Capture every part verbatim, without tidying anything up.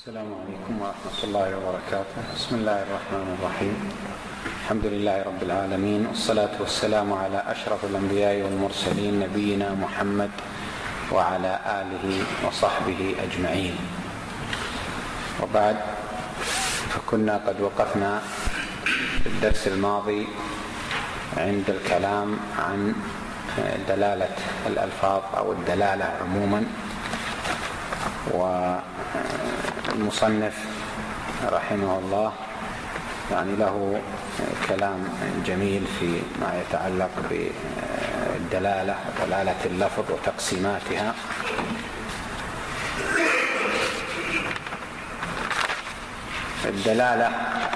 السلام عليكم ورحمة الله وبركاته. بسم الله الرحمن الرحيم. الحمد لله رب العالمين، والصلاة والسلام على أشرف الأنبياء والمرسلين نبينا محمد وعلى آله وصحبه أجمعين. وبعد، فكنا قد وقفنا في الدرس الماضي عند الكلام عن دلالة الألفاظ أو الدلالة عموما، والمصنف رحمه الله يعني له كلام جميل في ما يتعلق بالدلالة ودلالة اللفظ وتقسيماتها. الدلالة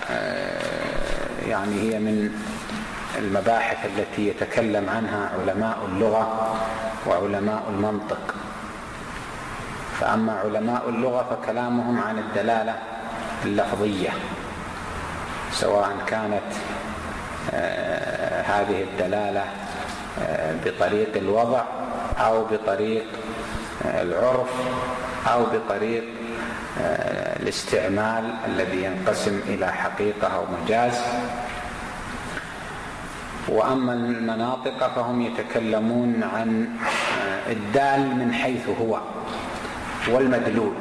يعني هي من المباحث التي يتكلم عنها علماء اللغة وعلماء المنطق. فأما علماء اللغة فكلامهم عن الدلالة اللفظية، سواء كانت آه هذه الدلالة آه بطريق الوضع أو بطريق آه العرف أو بطريق آه الاستعمال الذي ينقسم إلى حقيقة أو مجاز. وأما المناطق فهم يتكلمون عن آه الدال من حيث هو والمدلول،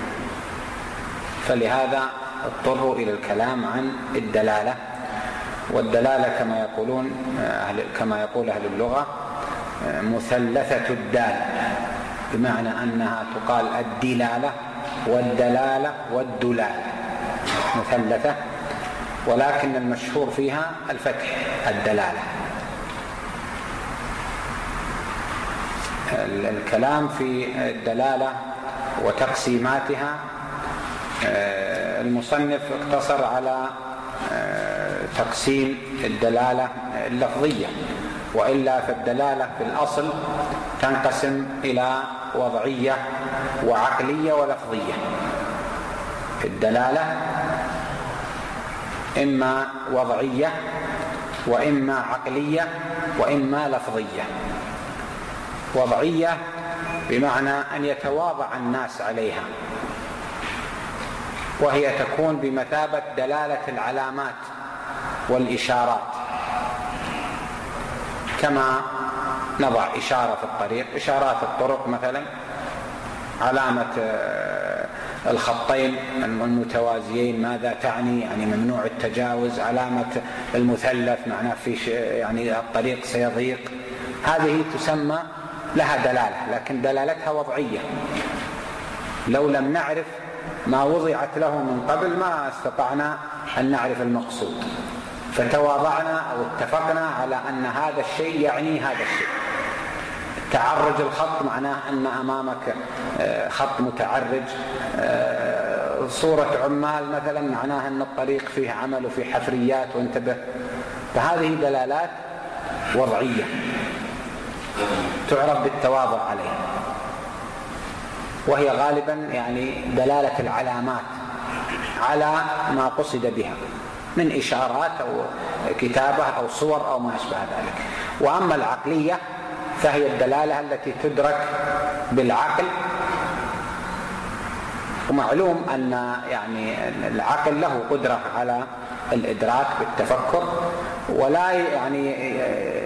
فلهذا اضطروا إلى الكلام عن الدلالة. والدلالة كما يقولون أهل كما يقول أهل اللغة مثلثة الدال، بمعنى أنها تقال الدلالة والدلالة والدلالة مثلثة، ولكن المشهور فيها الفتح الدلالة. الكلام في الدلالة وتقسيماتها المصنف اقتصر على تقسيم الدلالة اللفظية، وإلا فالدلالة في الأصل تنقسم إلى وضعية وعقلية ولفظية. الدلالة إما وضعية وإما عقلية وإما لفظية. وضعية بمعنى أن يتواضع الناس عليها، وهي تكون بمثابة دلالة العلامات والإشارات، كما نضع إشارة في الطريق، إشارات الطرق مثلا علامة الخطين المتوازيين ماذا تعني؟ يعني ممنوع التجاوز. علامة المثلث معناه في يعني الطريق سيضيق. هذه تسمى لها دلالة، لكن دلالتها وضعية. لو لم نعرف ما وضعت له من قبل ما استطعنا أن نعرف المقصود، فتواضعنا أو اتفقنا على أن هذا الشيء يعني هذا الشيء. تعرج الخط معناه أن أمامك خط متعرج. صورة عمال مثلا معناها أن الطريق فيه عمل وفيه حفريات وانتبه. فهذه دلالات وضعية تعرف بالتواضع عليها، وهي غالبا يعني دلالة العلامات على ما قصد بها من إشارات أو كتابة أو صور أو ما أشبه ذلك. وأما العقلية فهي الدلالة التي تدرك بالعقل. ومعلوم أن يعني العقل له قدرة على الإدراك بالتفكر، ولا يعني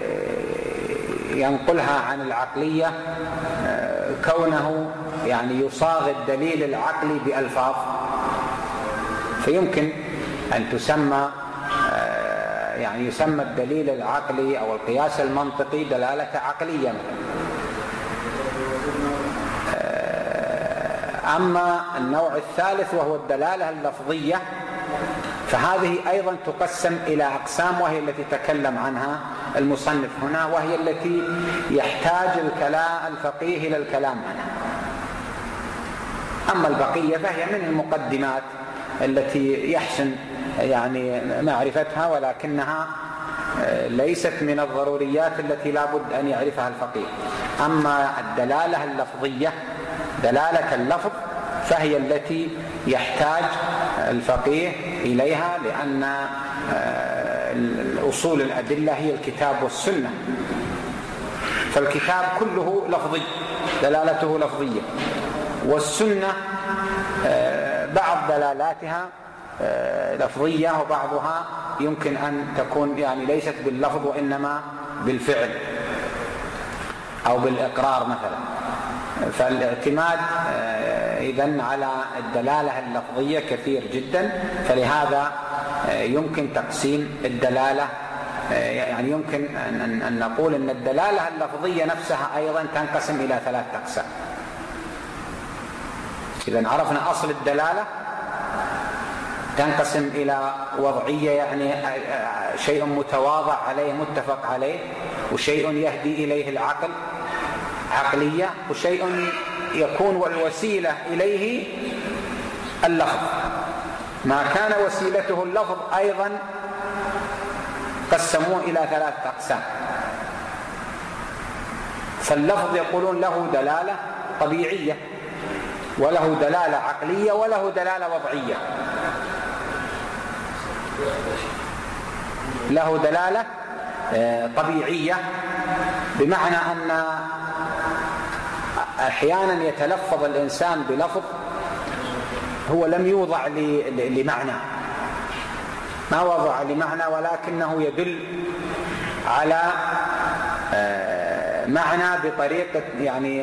ينقلها عن العقلية كونه يعني يصاغ الدليل العقلي بألفاظ. فيمكن أن تسمى يعني يسمى الدليل العقلي أو القياس المنطقي دلالة عقلية. أما النوع الثالث وهو الدلالة اللفظية، فهذه أيضا تقسم إلى أقسام، وهي التي تكلم عنها المصنف هنا، وهي التي يحتاج الكلام الفقيه إلى الكلام عنها. أما البقية فهي من المقدمات التي يحسن يعني معرفتها، ولكنها ليست من الضروريات التي لا بد أن يعرفها الفقيه. أما الدلالة اللفظية دلالة اللفظ فهي التي يحتاج الفقيه إليها، لأن أصول الأدلة هي الكتاب والسنة. فالكتاب كله لفظي، دلالته لفظية، والسنة بعض دلالاتها لفظية وبعضها يمكن أن تكون يعني ليست باللفظ وإنما بالفعل أو بالإقرار مثلا. فالاعتماد إذن على الدلالة اللفظية كثير جدا، فلهذا يمكن تقسيم الدلالة، يعني يمكن أن نقول أن الدلالة اللفظية نفسها أيضا تنقسم إلى ثلاث أقسام. إذن عرفنا أصل الدلالة تنقسم إلى وضعية، يعني شيء متواضع عليه متفق عليه، وشيء يهدي إليه العقل عقلية، وشيء يكون الوسيلة إليه اللفظ. ما كان وسيلته اللفظ أيضا قسموه إلى ثلاث أقسام. فاللفظ يقولون له دلالة طبيعية، وله دلالة عقلية، وله دلالة وضعية. له دلالة طبيعية بمعنى أن أحيانا يتلفظ الإنسان بلفظ هو لم يوضع لمعنى، ما وضع لمعنى، ولكنه يدل على معنى بطريقة يعني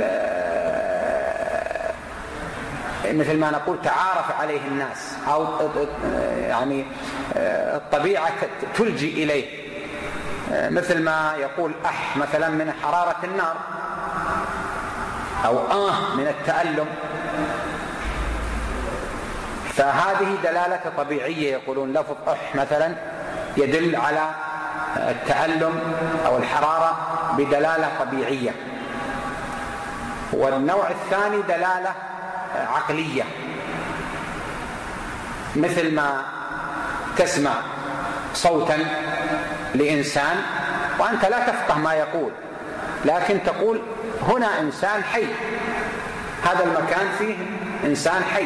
مثل ما نقول تعارف عليه الناس، أو يعني الطبيعة تلجي إليه، مثل ما يقول أح مثلا من حرارة النار، أو آه من التألم. فهذه دلالة طبيعية، يقولون لفظ أح مثلا يدل على التألم أو الحرارة بدلالة طبيعية. والنوع الثاني دلالة عقلية، مثل ما تسمع صوتا لإنسان وأنت لا تفقه ما يقول، لكن تقول هنا إنسان حي، هذا المكان فيه إنسان حي،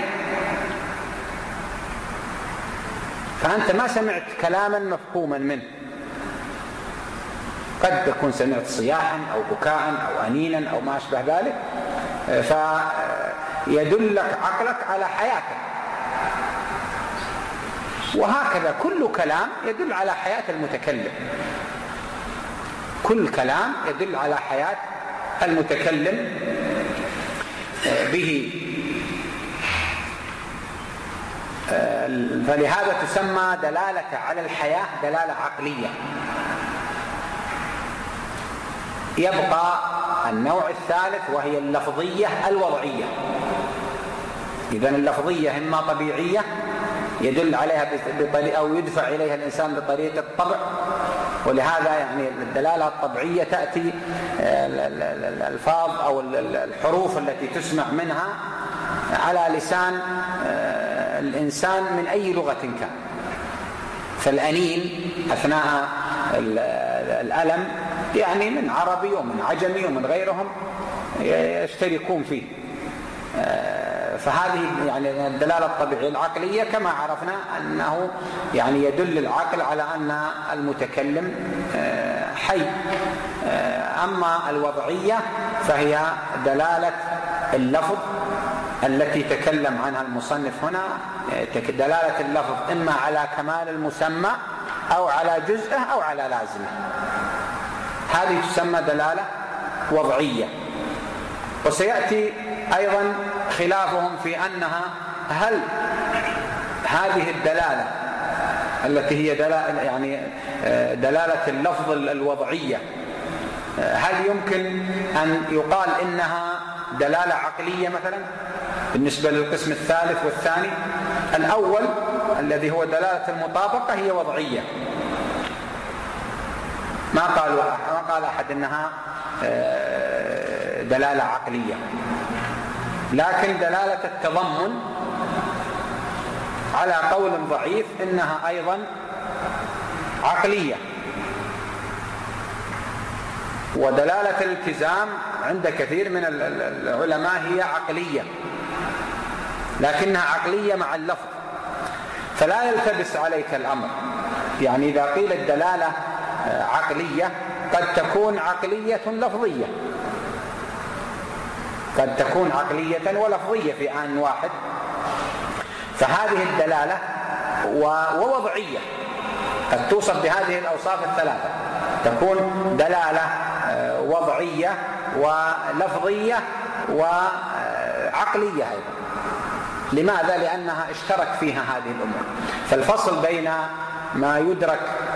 فأنت ما سمعت كلاما مفهوما منه، قد تكون سمعت صياحا أو بكاء أو أنينا أو ما أشبه ذلك، فيدلك عقلك على حياته. وهكذا كل كلام يدل على حياة المتكلم، كل كلام يدل على حياة المتكلم به. فلهذا تسمى دلالة على الحياة دلالة عقلية. يبقى النوع الثالث وهي اللفظية الوضعية. إذن اللفظية إما طبيعية يدل عليها بطريقة أو يدفع إليها الإنسان بطريقة الطبع، ولهذا يعني الدلالة الطبيعية تأتي الألفاظ أو الحروف التي تسمع منها على لسان الإنسان من أي لغة كان. فالأنين أثناء الألم يعني من عربي ومن عجمي ومن غيرهم يشتركون فيه. فهذه يعني الدلالة الطبيعية العقلية كما عرفنا أنه يعني يدل العقل على أن المتكلم حي. أما الوضعية فهي دلالة اللفظ التي تكلم عنها المصنف هنا، دلالة اللفظ إما على كمال المسمى أو على جزءه أو على لازمه، هذه تسمى دلالة وضعية. وسيأتي أيضا خلافهم في أنها هل هذه الدلالة التي هي دلالة يعني دلالة اللفظ الوضعية هل يمكن أن يقال إنها دلالة عقلية مثلا بالنسبة للقسم الثالث والثاني؟ الأول الذي هو دلالة المطابقة هي وضعية، ما قالوا ما قال أحد إنها دلالة عقلية. لكن دلالة التضمن على قول ضعيف إنها أيضا عقلية. ودلالة الالتزام عند كثير من العلماء هي عقلية، لكنها عقلية مع اللفظ، فلا يلتبس عليك الأمر. يعني إذا قيل الدلالة عقلية قد تكون عقلية لفظية، قد تكون عقلية ولفظية في آن واحد، فهذه الدلالة ووضعية، قد توصف بهذه الأوصاف الثلاثة، تكون دلالة وضعية ولفظية وعقلية أيضا. لماذا؟ لأنها اشترك فيها هذه الأمور. فالفصل بين ما يدرك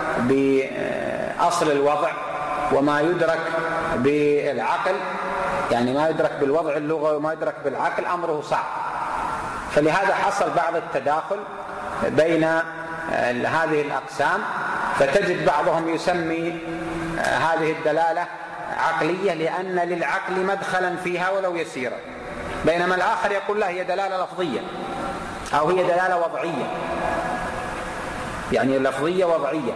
بأصل الوضع وما يدرك بالعقل، يعني ما يدرك بالوضع اللغوي وما يدرك بالعقل، أمره صعب. فلهذا حصل بعض التداخل بين هذه الأقسام، فتجد بعضهم يسمي هذه الدلالة عقلية لأن للعقل مدخلا فيها ولو يسيرا، بينما الآخر يقول لا، هي دلالة لفظية أو هي دلالة وضعية، يعني لفظية وضعية.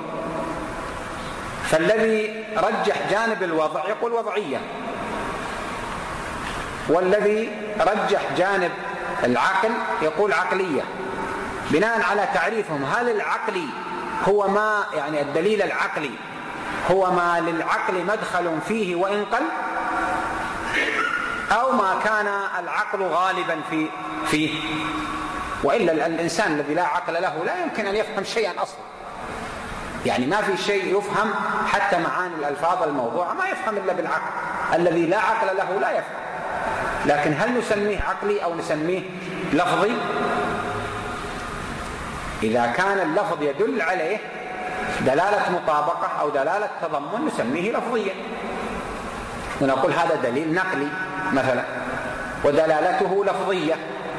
فالذي رجح جانب الوضع يقول وضعية، والذي رجح جانب العقل يقول عقلية، بناء على تعريفهم. هل العقلي هو ما يعني الدليل العقلي هو ما للعقل مدخل فيه وإن قل، أو ما كان العقل غالبا في فيه؟ وإلا الإنسان الذي لا عقل له لا يمكن أن يفهم شيئا أصلا، يعني ما في شيء يفهم، حتى معاني الألفاظ الموضوعة ما يفهم إلا بالعقل. الذي لا عقل له لا يفهم. لكن هل نسميه عقلي أو نسميه لفظي؟ إذا كان اللفظ يدل عليه دلالة مطابقة أو دلالة تضمن نسميه لفظيا، ونقول هذا دليل نقلي مثلا ودلالته لفظية.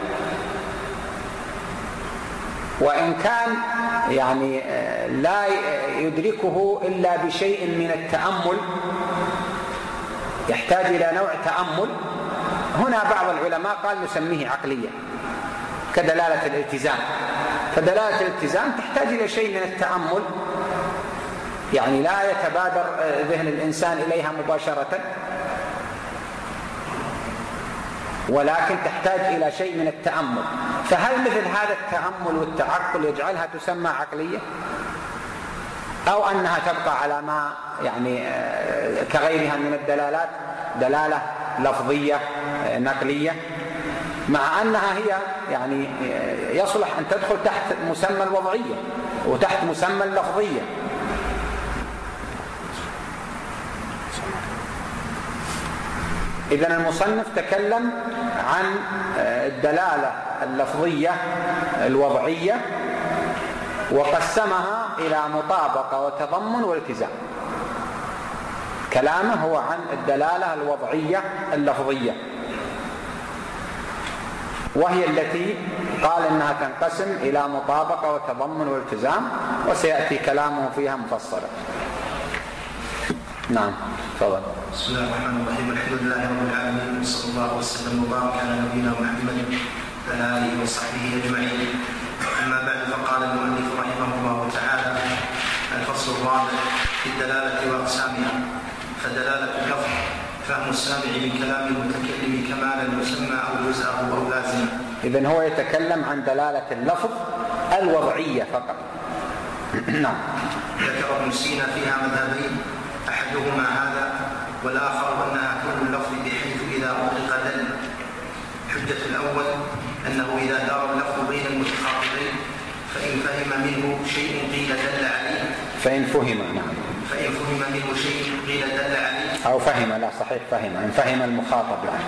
وإن كان يعني لا يدركه إلا بشيء من التأمل، يحتاج إلى نوع تأمل، هنا بعض العلماء قال نسميه عقلية كدلالة الالتزام. فدلالة الالتزام تحتاج إلى شيء من التأمل، يعني لا يتبادر ذهن الإنسان إليها مباشرة، ولكن تحتاج إلى شيء من التأمل. فهل مثل هذا التأمل والتعقل يجعلها تسمى عقلية، أو أنها تبقى على ما يعني كغيرها من الدلالات دلالة لفظية نقلية، مع أنها هي يعني يصلح أن تدخل تحت مسمى الوضعية وتحت مسمى اللفظية؟ إذن المصنف تكلم عن الدلالة اللفظية الوضعية وقسمها إلى مطابقة وتضمن والتزام. كلامه هو عن الدلالة الوضعية اللفظية، وهي التي قال إنها تنقسم إلى مطابقة وتضمن والتزام، وسيأتي كلامه فيها مفصلا. نعم، تفضل. بسم الله الرحمن الرحيم. الحمد لله رب العالمين، وصلى الله وسلم وبارك على نبينا محمد وعلى آله وصحبه أجمعين. أما بعد، فقال المؤلف رحمه الله تعالى: الفصل الرابع في الدلالة وأقسامها. فدلالة اللفظ فهم السامع من كلام المتكلم كمالا يسمى أو جزءه أو لازما. إذن هو يتكلم عن دلالة اللفظ الوضعية فقط. نعم. ذكر ابن سينا فيها مذهبين، أحدهما هذا، والآخر أنها كون اللفظ بحيث إذا أطلق دل. حجة الأول أنه إذا دار اللفظ بين المتخاطبين فإن فهم منه شيء قيل دل عليه. فإن فهم نعم فإن فهم منه شيء قيل دل عليه، أو فهم، لا صحيح فهم، إن فهم المخاطب يعني.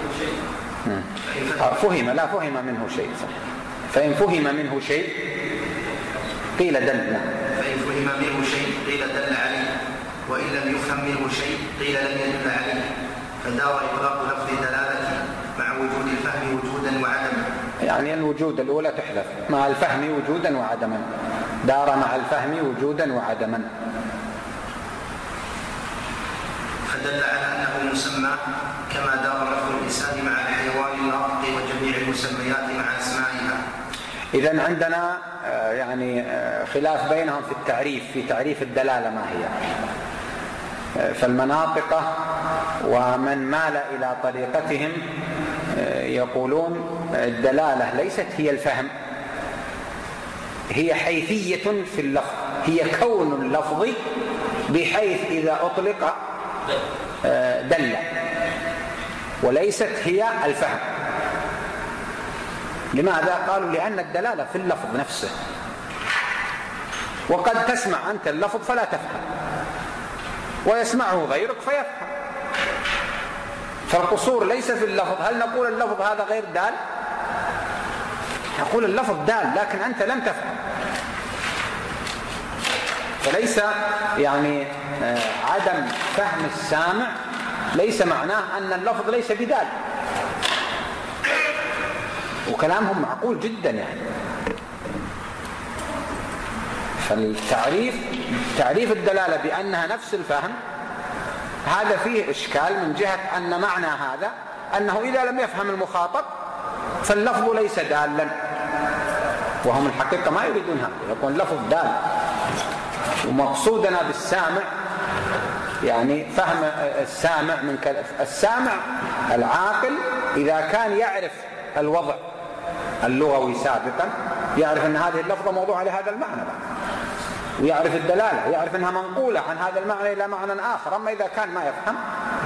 فهم, فهم لا فهم منه شيء صحيح. فإن فهم منه شيء قيل دل. نعم. فإن فهم منه شيء قيل دل عليه، وإن لم يفهم منه شيء قيل لم يدل عليه. فدار إطلاق لفظ دلالة مع وجود الفهم وجودا وعدما، يعني الوجود الأولى تحذف، مع الفهم وجودا وعدما. دار مع الفهم وجودا وعدما. فدل على أنه مسمى كما دار لفظ الإنسان مع الحيوان الناطق وجميع المسميات مع أسمائها. إذن عندنا يعني خلاف بينهم في التعريف، في تعريف الدلالة ما هي. فالمناطق ومن مال إلى طريقتهم يقولون الدلالة ليست هي الفهم، هي حيثية في اللفظ، هي كون اللفظ بحيث إذا أطلق دل، وليست هي الفهم. لماذا؟ قالوا لأن الدلالة في اللفظ نفسه، وقد تسمع أنت اللفظ فلا تفهم ويسمعه غيرك فيفهم. فالقصور ليس في اللفظ. هل نقول اللفظ هذا غير دال؟ نقول اللفظ دال لكن أنت لم تفهم. فليس يعني عدم فهم السامع ليس معناه أن اللفظ ليس بدال، وكلامهم معقول جدا يعني. فالتعريف تعريف الدلالة بأنها نفس الفهم هذا فيه إشكال من جهة أن معنى هذا أنه إذا لم يفهم المخاطب فاللفظ ليس دالا، وهم الحقيقة ما يريدون هذا، يكون اللفظ دال. ومقصودنا بالسامع يعني فهم السامع من كلام السامع العاقل إذا كان يعرف الوضع اللغوي سابقا، يعرف أن هذه اللفظة موضوعة لهذا المعنى بقى. ويعرف الدلالة، يعرف أنها منقولة عن هذا المعنى إلى معنى آخر. أما إذا كان ما يفهم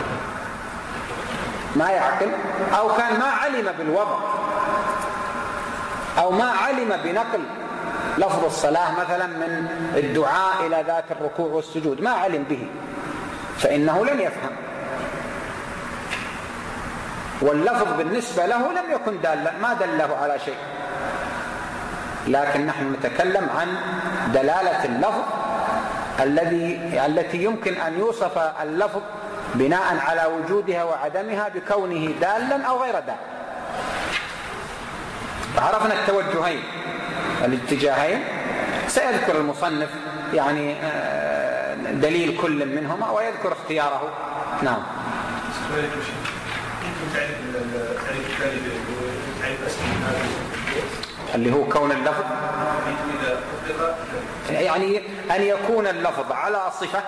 ما يعقل، أو كان ما علم بالوضع، أو ما علم بنقل لفظ الصلاة مثلا من الدعاء إلى ذات الركوع والسجود، ما علم به، فإنه لن يفهم، واللفظ بالنسبة له لم يكن دالا، ما دله على شيء. لكن نحن نتكلم عن دلالة اللفظ الذي التي يمكن أن يوصف اللفظ بناء على وجودها وعدمها بكونه دالا أو غير دال. عرفنا التوجهين الاتجاهين، سيذكر المصنف يعني دليل كل منهما ويذكر اختياره. نعم. اللي هو كون اللفظ يعني أن يكون اللفظ على صفة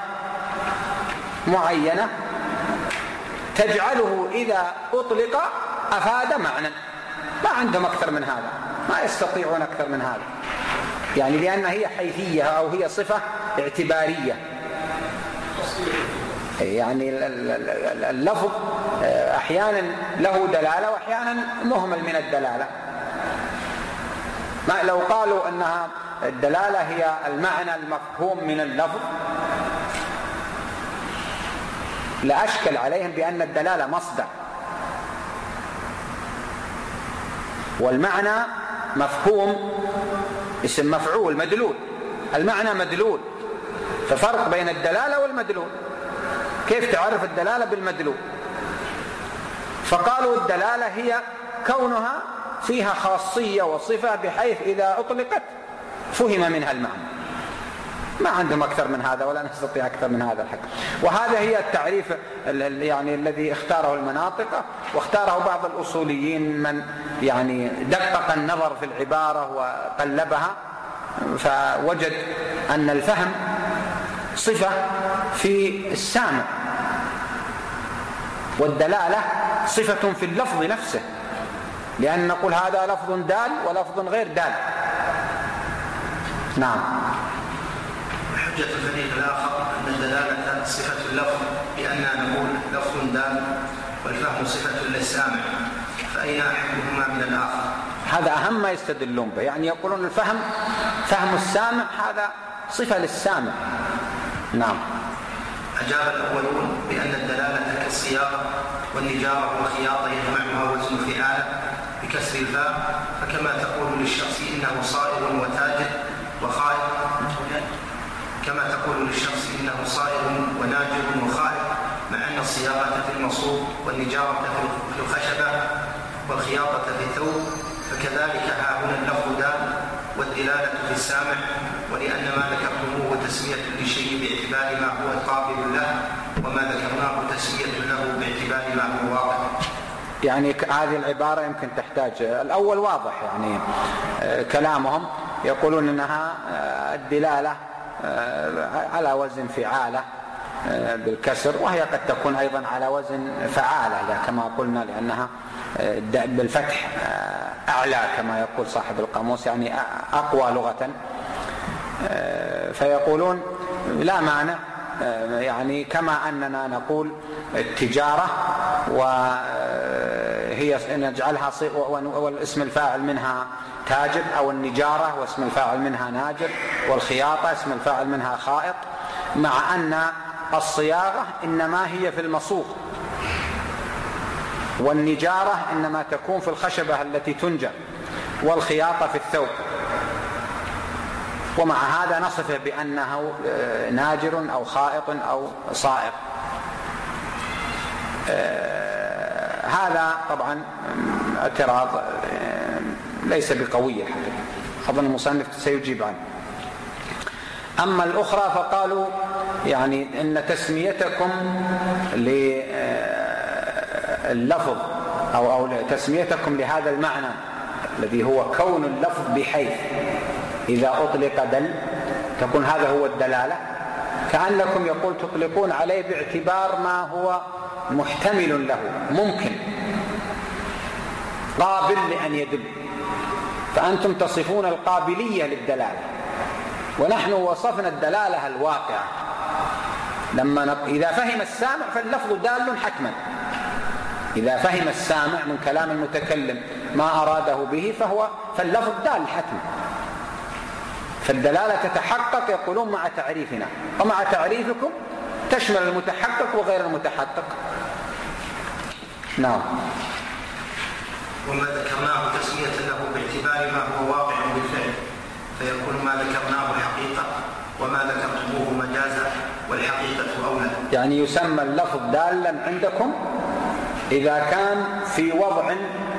معينة تجعله إذا أطلق أفاد معنى. ما عندهم أكثر من هذا، ما يستطيعون أكثر من هذا، يعني لأن هي حيثية أو هي صفة اعتبارية. يعني اللفظ أحيانا له دلالة وأحيانا مهمل من الدلالة. ما لو قالوا أنها الدلالة هي المعنى المفهوم من اللفظ لأشكل عليهم بأن الدلالة مصدر والمعنى مفهوم اسم مفعول مدلول، المعنى مدلول، ففرق بين الدلالة والمدلول. كيف تعرف الدلالة بالمدلول؟ فقالوا الدلالة هي كونها فيها خاصية وصفة بحيث إذا أطلقت فهم منها المعنى. ما عندهم أكثر من هذا ولا نستطيع أكثر من هذا الحق. وهذا هي التعريف يعني الذي اختاره المناطق، واختاره بعض الأصوليين من يعني دقق النظر في العبارة وقلبها، فوجد أن الفهم صفة في السامع، والدلالة صفة في اللفظ نفسه، لأن نقول هذا لفظ دال ولفظ غير دال. نعم. حجة الفريق الآخر أن الدلالة صفة اللفظ، لأننا نقول لفظ دال والفهم صفة للسامع، فأين أحدهما من الآخر؟ هذا أهم ما يستدلون به، يعني يقولون الفهم فهم السامع هذا صفة للسامع. نعم. أجاب الأولون بأن الدلالة كالصياغة والنجارة والخياطة يجمعها وزن فعالة بكسر الفاء، فكما تقول للشخص إنه صائغ وتاجر وخائف، كما تقول للشخص إنه صائغ وناجر وخائف، مع أن الصياغة في المصوب والنجارة في الخشبة والخياطة في الثوب، فكذلك ها هنا اللفظ دال والدلالة في السامع، ولأن ما ذكرتموه تسمية للشيء باعتبار ما هو قابل له، وما ذكرناه تسمية له باعتبار ما هو واقع. يعني هذه العبارة يمكن تحتاج، الأول واضح يعني كلامهم، يقولون أنها الدلالة على وزن فعالة بالكسر، وهي قد تكون أيضا على وزن فعالة كما قلنا، لأنها بالفتح أعلى كما يقول صاحب القاموس، يعني أقوى لغة. فيقولون لا مانع، يعني كما أننا نقول التجارة وهي هي نجعلها والاسم الفاعل منها تاجر، أو النجارة واسم الفاعل منها ناجر، والخياطة اسم الفاعل منها خائط، مع أن الصياغة إنما هي في المصوغ، والنجارة إنما تكون في الخشبة التي تنجر، والخياطة في الثوب. ومع هذا نصفه بأنه ناجر أو خائط أو صائغ. هذا طبعا اعتراض ليس بقوي الحقيقة، أظن المصنف سيجيب عنه. أما الأخرى فقالوا يعني إن تسميتكم لللفظ أو, أو تسميتكم لهذا المعنى الذي هو كون اللفظ بحيث إذا أطلق دل تكون هذا هو الدلالة، كأنكم يقول تطلقون عليه باعتبار ما هو محتمل له، ممكن قابل لأن يدل، فأنتم تصفون القابلية للدلالة، ونحن وصفنا الدلالة الواقعة. لما نق... إذا فهم السامع فاللفظ دال حتما، إذا فهم السامع من كلام المتكلم ما أراده به فهو فاللفظ دال حتما. فالدلالة تتحقق يقولون مع تعريفنا، ومع تعريفكم تشمل المتحقق وغير المتحقق. نعم. وما ذكرناه تسمية له باعتبار ما هو واقع بالفعل، فيكون ما ذكرناه حقيقة وما ذكرتموه مجازا، والحقيقة أولى. يعني يسمى اللفظ دالا عندكم إذا كان في وضع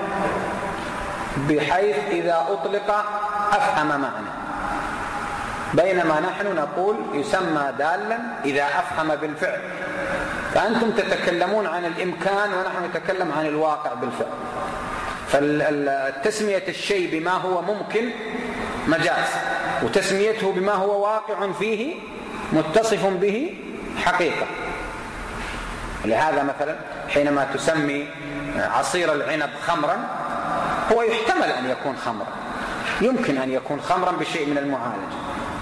بحيث إذا أطلق أفهم معنى، بينما نحن نقول يسمى دالا إذا أفهم بالفعل. فأنتم تتكلمون عن الإمكان ونحن نتكلم عن الواقع بالفعل. فالتسمية الشيء بما هو ممكن مجاز، وتسميته بما هو واقع فيه متصف به حقيقة. لهذا مثلا حينما تسمي عصير العنب خمرا هو يحتمل أن يكون خمرا، يمكن أن يكون خمرا بشيء من المعالجة،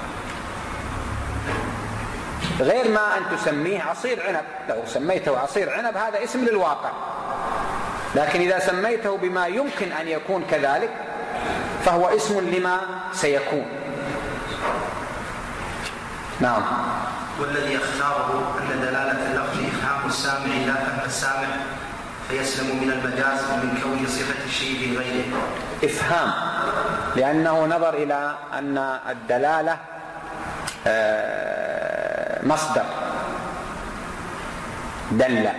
غير ما أن تسميه عصير عنب. لو سميته عصير عنب هذا اسم للواقع، لكن إذا سميته بما يمكن أن يكون كذلك فهو اسم لما سيكون. نعم. والذي اختاره أن دلالة اللفظ إفهام السامع لا فهم السامع، فيسلم من المجاز ومن كون صفة الشيء في غيره. إفهام لأنه نظر إلى أن الدلالة مصدر دل،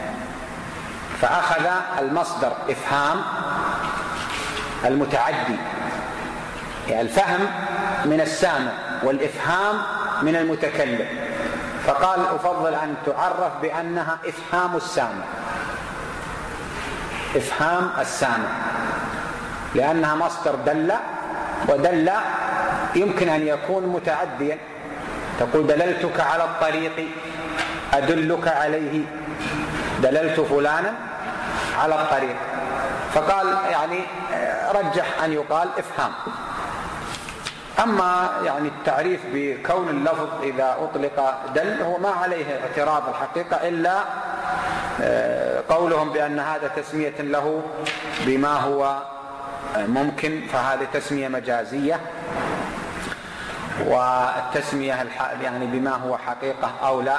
فأخذ المصدر إفهام المتعدي، يعني الفهم من السامع والإفهام من المتكلم، فقال أفضل أن تعرف بأنها إفهام السامع، إفهام السامع، لأنها مصدر دل، ودل يمكن أن يكون متعديا، تقول دللتك على الطريق، أدلك عليه، دللت فلانا على الطريق، فقال يعني رجح أن يقال إفهام. أما يعني التعريف بكون اللفظ إذا أطلق دل هو ما عليه اعتراض الحقيقة، إلا قولهم بأن هذا تسمية له بما هو ممكن، فهذه تسمية مجازية، والتسمية يعني بما هو حقيقة أو لا.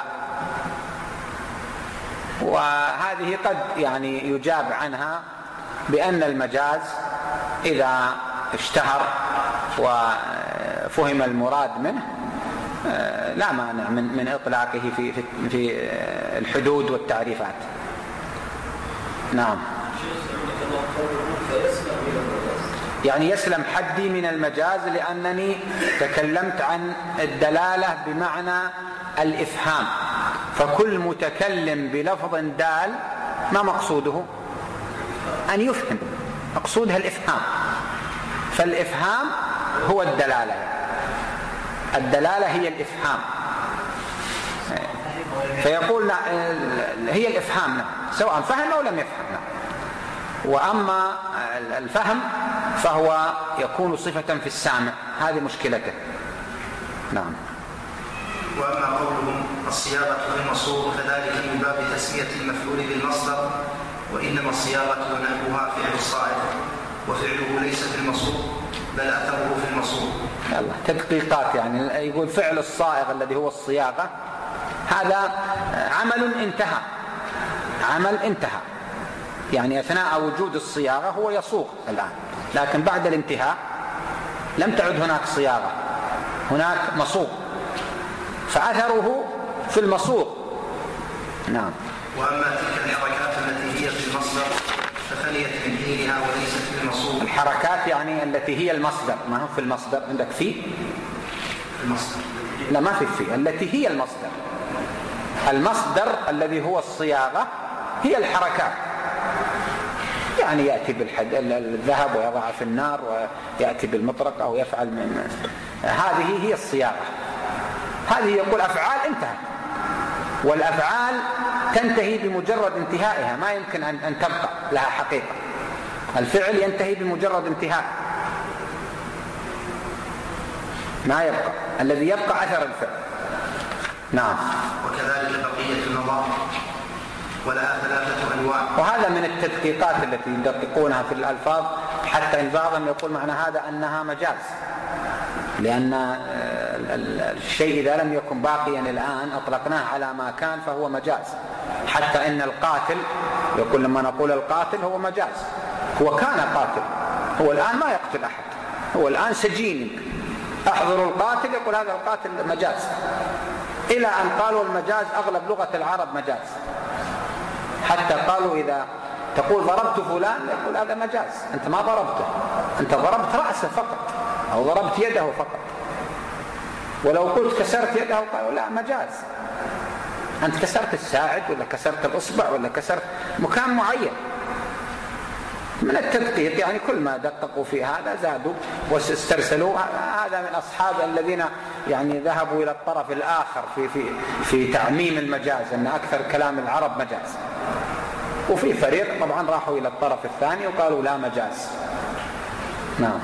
وهذه قد يعني يجاب عنها بأن المجاز إذا اشتهر وفهم المراد منه لا مانع من من إطلاقه في في الحدود والتعريفات. نعم. يعني يسلم حدي من المجاز، لأنني تكلمت عن الدلالة بمعنى الإفهام، فكل متكلم بلفظ دال ما مقصوده أن يفهم، مقصودها الإفهام، فالإفهام هو الدلالة، الدلالة هي الإفهام، فيقول هي الإفهام سواء فهم أو لم يفهم. وأما الفهم فهو يكون صفة في السامع، هذه مشكلته. نعم. وأما قولهم الصياغة في المصوغ فذلك من باب تسمية المفعول بالمصدر، وإن وإنما الصياغة ونحوها فعل الصائغ، وفعله ليس في المصوغ بل أثره في المصوغ. يلا تدقيقات، يعني يقول فعل الصائغ الذي هو الصياغة هذا عمل انتهى، عمل انتهى، يعني أثناء وجود الصياغة هو يصوغ الآن، لكن بعد الانتهاء لم تعد هناك صياغة، هناك مصوغ، فأثره في المصوغ. نعم. وأما تلك الحركات التي هي في المصدر فخليت من حينها وليست في المصوغ. الحركات يعني التي هي المصدر، ما هو في المصدر عندك فيه؟ المصدر لا، ما في فيه، التي هي المصدر. المصدر الذي هو الصياغة هي الحركات، يعني يأتي بالحد الذهب ويضعه في النار، ويأتي بالمطرق أو يفعل من هذه هي الصياغة. هذه يقول أفعال انتهت، والأفعال تنتهي بمجرد انتهائها، ما يمكن أن تبقى لها حقيقة. الفعل ينتهي بمجرد انتهاء، ما يبقى، الذي يبقى أثر الفعل. نعم. وكذلك بقية النظائر ولها ثلاثة أنواع. وهذا من التدقيقات التي يدققونها في الألفاظ، حتى إن بعضهم يقول معنى هذا أنها مجاز، لأن الشيء إذا لم يكن باقيا الآن أطلقناه على ما كان فهو مجاز. حتى إن القاتل يقول لما نقول القاتل هو مجاز، هو كان قاتل، هو الآن ما يقتل أحد، هو الآن سجين. أحضر القاتل يقول هذا القاتل مجاز، إلى أن قالوا المجاز أغلب لغة العرب مجاز، حتى قالوا إذا تقول ضربت فلان يقول هذا مجاز، أنت ما ضربته، أنت ضربت رأسه فقط أو ضربت يده فقط. ولو قلت كسرت يده قالوا لا مجاز، أنت كسرت الساعد ولا كسرت الأصبع ولا كسرت مكان معين. من التدقيق يعني كل ما دققوا في هذا زادوا واسترسلوا. هذا من أصحاب الذين يعني ذهبوا إلى الطرف الآخر في في في تعميم المجاز، أن أكثر كلام العرب مجاز. وفي فريق طبعا راحوا إلى الطرف الثاني وقالوا لا مجاز. نعم.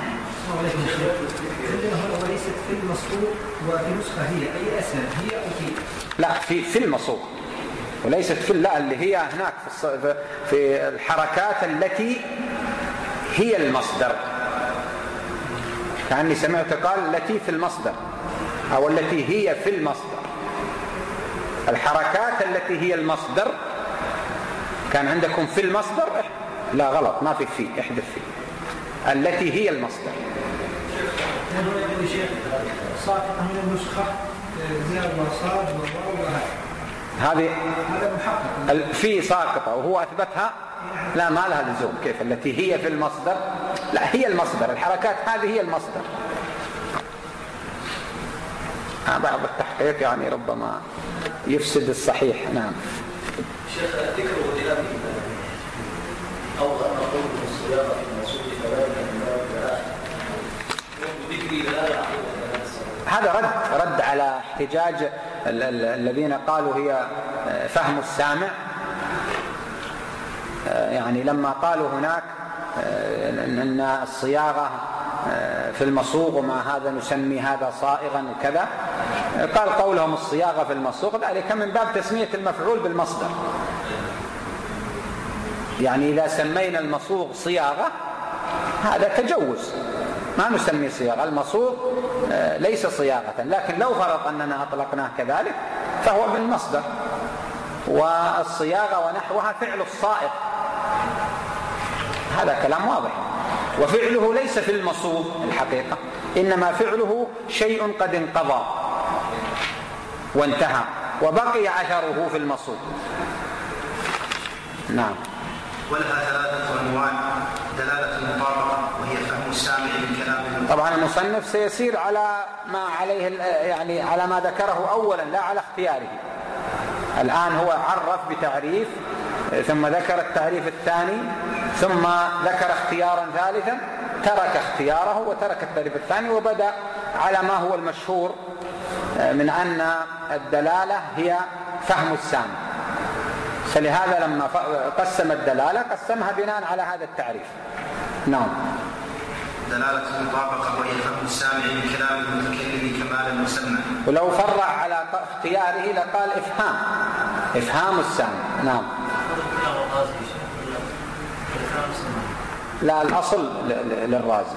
وليست في المصروف وفي نسخة هي أي أسهل هي أو في؟ لا، في في المصروف وليست في، لا اللي هي هناك في في الحركات التي هي المصدر. كأني سمعت قال التي في المصدر أو التي هي في المصدر. الحركات التي هي المصدر كان عندكم في المصدر، لا غلط، ما في في، احذف في التي هي المصدر. ساقطة من النسخة زيادة وصاد وواو وهاء، هذه هذا محقق. في ساقطة وهو أثبتها، لا ما لها لزوم. كيف التي هي في المصدر؟ لا هي المصدر، الحركات هذه هي المصدر. بعض التحقيق يعني ربما يفسد الصحيح. نعم. شيخ ذكر ودلالة أو أن نقول بالصياغة في الموصول فلا هذا رد رد على احتجاج الذين قالوا هي فهم السامع، يعني لما قالوا هناك أن الصياغة في المصوغ وما هذا نسمي هذا صائغا وكذا، قال قولهم الصياغة في المصوغ ذلك من باب تسمية المفعول بالمصدر. يعني إذا سمينا المصوغ صياغة هذا تجوز، ما نسمي صياغة. المصوغ ليس صياغة، لكن لو فرض أننا أطلقناه كذلك فهو بالمصدر. والصياغة ونحوها فعل الصائغ، هذا كلام واضح. وفعله ليس في المصوغ الحقيقة، إنما فعله شيء قد انقضى وانتهى وبقي أثره في المصوغ. نعم. ولها ثلاثة أنواع: دلالة المطابقة وهي فهم السامع من كلام. طبعا المصنف سيسير على ما عليه، يعني على ما ذكره أولا لا على اختياره. الآن هو عرف بتعريف ثم ذكر التعريف الثاني ثم ذكر اختيارا ثالثا، ترك اختياره وترك التعريف الثاني وبدأ على ما هو المشهور من أن الدلالة هي فهم السامع. فلهذا لما قسم الدلالة قسمها بناء على هذا التعريف. نعم. دلالة المطابقة وهي فهم السامع من كلام المتكلم كمال المسمى. ولو فرع على اختياره لقال إفهام إفهام السامع. نعم. لا، الأصل للرازي.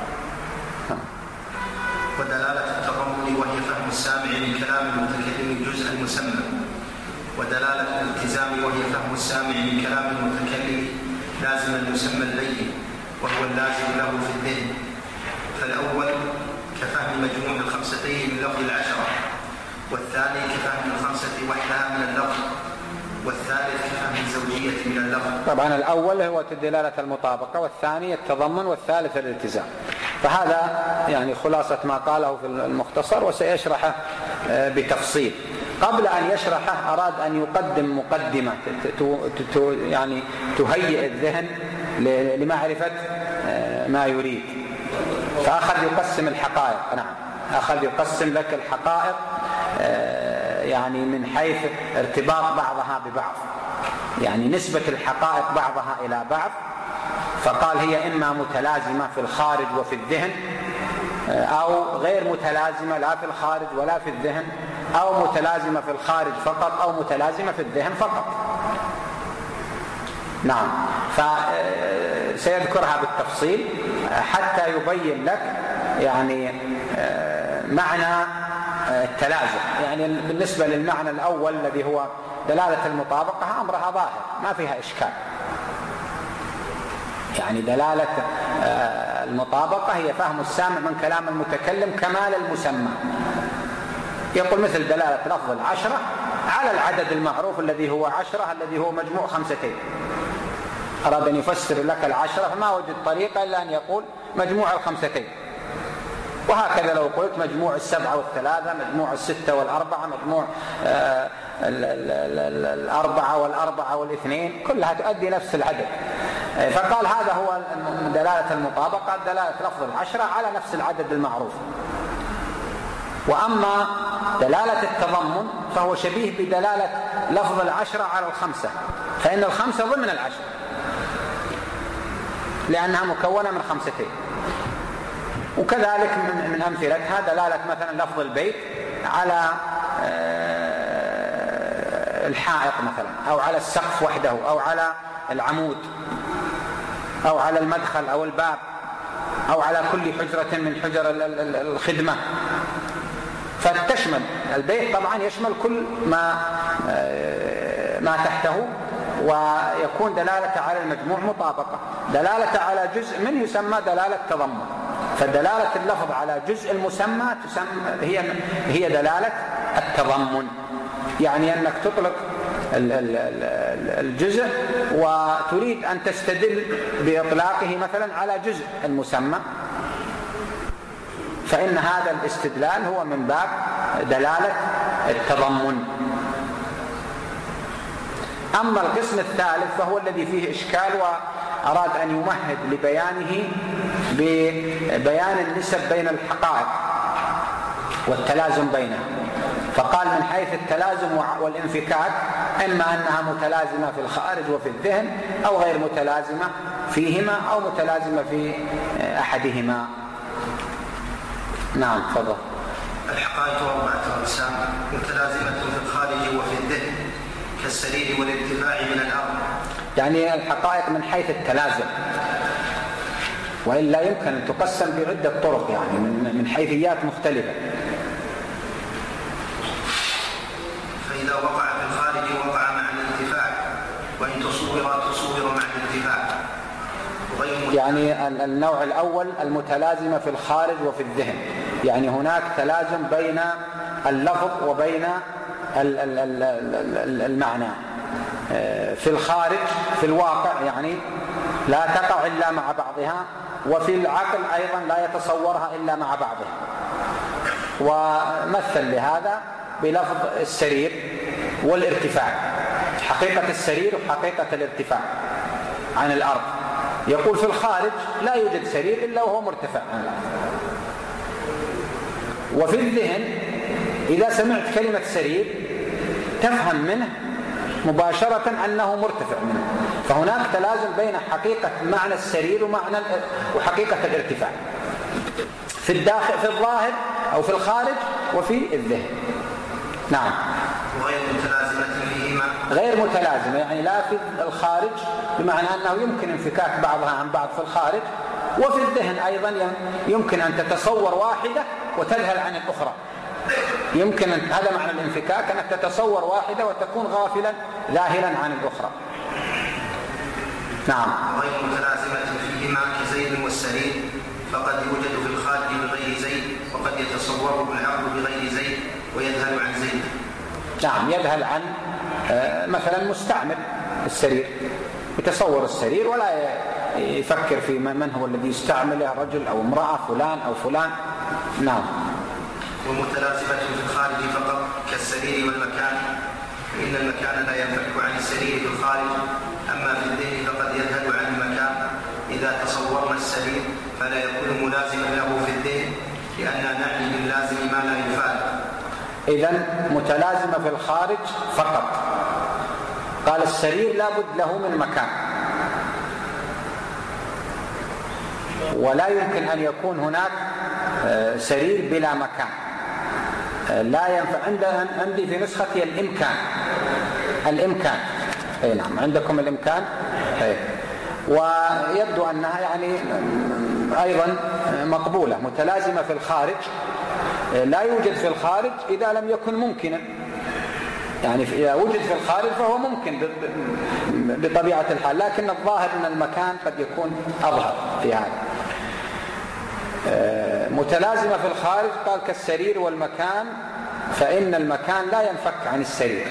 ودلالة التضمن وهي فهم السامع من كلام المتكلم جزء المسمى، ودلالة الالتزام وهي فهم السامع من كلام المتكلم لازم المسمى اللين وهو اللازم له في الذهن. فالأول كفهم مجموع الخمستين من لفظ العشرة، والثاني كفهم الخمسة وحدها من اللفظ، والثالث كفهم الزوجية من اللفظ. طبعا الأول هو دلالة المطابقة، والثاني التضمن، والثالث الالتزام. فهذا يعني خلاصة ما قاله في المختصر، وسيشرحه بتفصيل. قبل أن يشرحه أراد أن يقدم مقدمة يعني تهيئ الذهن لمعرفة ما يريد. فأخذ يقسم الحقائق. نعم، أخذ يقسم لك الحقائق يعني من حيث ارتباط بعضها ببعض، يعني نسبة الحقائق بعضها إلى بعض. فقال هي إما متلازمة في الخارج وفي الذهن، أو غير متلازمة لا في الخارج ولا في الذهن، أو متلازمة في الخارج فقط، أو متلازمة في الذهن فقط. نعم، فسيذكرها بالتفصيل حتى يبين لك يعني معنى التلازم. يعني بالنسبة للمعنى الأول الذي هو دلالة المطابقة أمرها ظاهر ما فيها إشكال. يعني دلالة المطابقة هي فهم السامع من كلام المتكلم كمال المسمى. يقول مثل دلالة لفظ العشرة على العدد المعروف الذي هو عشرة، الذي هو مجموع خمستين. أراد أن يفسر لك العشرة فما وجد طريقة إلا أن يقول مجموع الخمستين. وهكذا لو قلت مجموع السبعة والثلاثة، مجموع الستة والأربعة، مجموع آه الأربعة والأربعة والاثنين، كلها تؤدي نفس العدد. فقال هذا هو دلالة المطابقة، دلالة لفظ العشرة على نفس العدد المعروف. وأما دلالة التضمن فهو شبيه بدلالة لفظ العشرة على الخمسة، فإن الخمسة ضمن العشرة لأنها مكونة من خمستين. وكذلك من أمثلتها دلالة مثلا لفظ البيت على الحائط مثلا، أو على السقف وحده، أو على العمود، أو على المدخل أو الباب، أو على كل حجرة من حجر الخدمة. فتشمل البيت طبعا يشمل كل ما ما تحته، ويكون دلالة على المجموع مطابقة. دلالة على جزء منه يسمى دلالة تضمن. فدلالة اللفظ على جزء المسمى تسمى هي هي دلالة التضمن، يعني أنك تطلق الجزء وتريد أن تستدل بإطلاقه مثلا على جزء المسمى، فإن هذا الاستدلال هو من باب دلالة التضمن. أما القسم الثالث فهو الذي فيه إشكال، وأراد أن يمهد لبيانه ببيان النسب بين الحقائق والتلازم بينها. فقال من حيث التلازم والانفكاك إما أنها متلازمة في الخارج وفي الذهن، أو غير متلازمة فيهما، أو متلازمة في أحدهما. نعم، تفضل. الحقائق أربعة أقسام: متلازمة في الخارج وفي الذهن كالسرير والارتفاع من الأرض. يعني الحقائق من حيث التلازم، وإلا يمكن أن تقسم بعدة طرق، يعني من حيثيات مختلفة. فإذا وقع في الخارج وقع مع الارتفاع، وإن تصور تصور مع الارتفاع. يعني النوع الأول المتلازمة في الخارج وفي الذهن، يعني هناك تلازم بين اللفظ وبين المعنى. في الخارج في الواقع يعني لا تقع إلا مع بعضها، وفي العقل أيضا لا يتصورها إلا مع بعضها. ومثل لهذا بلفظ السرير والارتفاع، حقيقة السرير وحقيقة الارتفاع عن الأرض. يقول في الخارج لا يوجد سرير إلا وهو مرتفع عن الأرض. وفي الذهن إذا سمعت كلمة سرير تفهم منه مباشرة أنه مرتفع منه. فهناك تلازم بين حقيقة معنى السرير ومعنى وحقيقة الارتفاع في الداخل، في الظاهر أو في الخارج وفي الذهن. نعم. وغير متلازمة فيهما غير متلازمة، يعني لا في الخارج بمعنى أنه يمكن انفكاك بعضها عن بعض في الخارج، وفي الذهن أيضا يمكن أن تتصور واحدة وتذهل عن الأخرى. يمكن أن هذا معنى الانفكاك، أنك تتصور واحدة وتكون غافلا ذاهلا عن الأخرى. نعم. غير متلازمة فيهما كزيد والسرير، فقد يوجد في الخارج بغير زيد، وقد يتصوره العقل بغير زيد ويذهل عن زيد. نعم، يذهل عن مثلا مستعمل السرير، يتصور السرير ولا يفكر في من هو الذي يستعمله، رجل أو امرأة، فلان أو فلان. نعم. ومتلازمة في الخارج فقط كالسرير والمكان، فإن المكان لا ينفك عن السرير في الخارج، أما في الذهن فقد يذهل عن المكان. إذا تصورنا السرير فلا يكون ملازما له في الذهن، لأننا نعني باللازم ما لا يفعل. إذن متلازمة في الخارج فقط. قال السرير لا بد له من مكان، ولا يمكن أن يكون هناك سرير بلا مكان. لا ينفع. عندي في نسختي الإمكان. الإمكان أي نعم، عندكم الإمكان. أي. ويبدو أنها يعني أيضا مقبولة. متلازمة في الخارج لا يوجد في الخارج إذا لم يكن ممكنا، يعني إذا وجد في الخارج فهو ممكن بطبيعة الحال، لكن الظاهر أن المكان قد يكون أظهر في هذا. متلازمة في الخارج قال كالسرير والمكان، فإن المكان لا ينفك عن السرير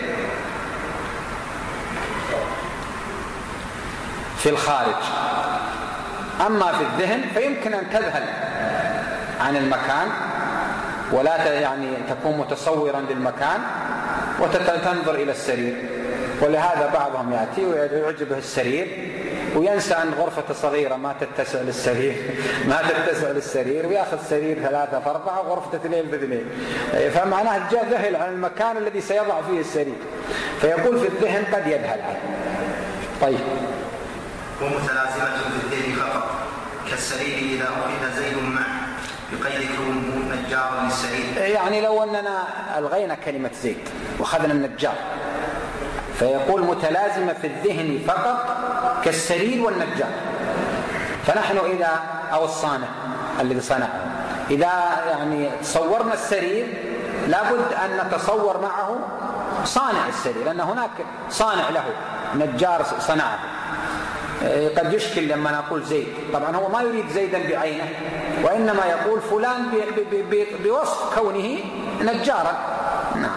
في الخارج. أما في الذهن فيمكن أن تذهل عن المكان ولا يعني تكون متصورا للمكان وتنظر إلى السرير. ولهذا بعضهم يأتي ويعجبه السرير وينسى أن غرفة صغيرة ما تتسع للسرير ما تتسع للسرير ويأخذ سرير ثلاثة فأربعة وغرفة اثنين باثنين، فمعناه جاء ذهل عن المكان الذي سيضع فيه السرير، فيقول في الذهن قد يذهل عنه. طيب. ومتلازمة في الذهن فقط كالسرير إذا أخذ زيد معه بقيد كونه نجارا للسرير. يعني لو أننا ألغينا كلمة زيد وأخذنا النجار، فيقول متلازمة في الذهن فقط كالسرير والنجار. فنحن إذا أو الصانع الذي صنعه، إذا يعني تصورنا السرير لابد أن نتصور معه صانع السرير، لأن هناك صانع له، نجار صنعه. قد يشكل لما نقول زيد، طبعا هو ما يريد زيدا بعينه، وإنما يقول فلان بوصف كونه نجارا. نعم.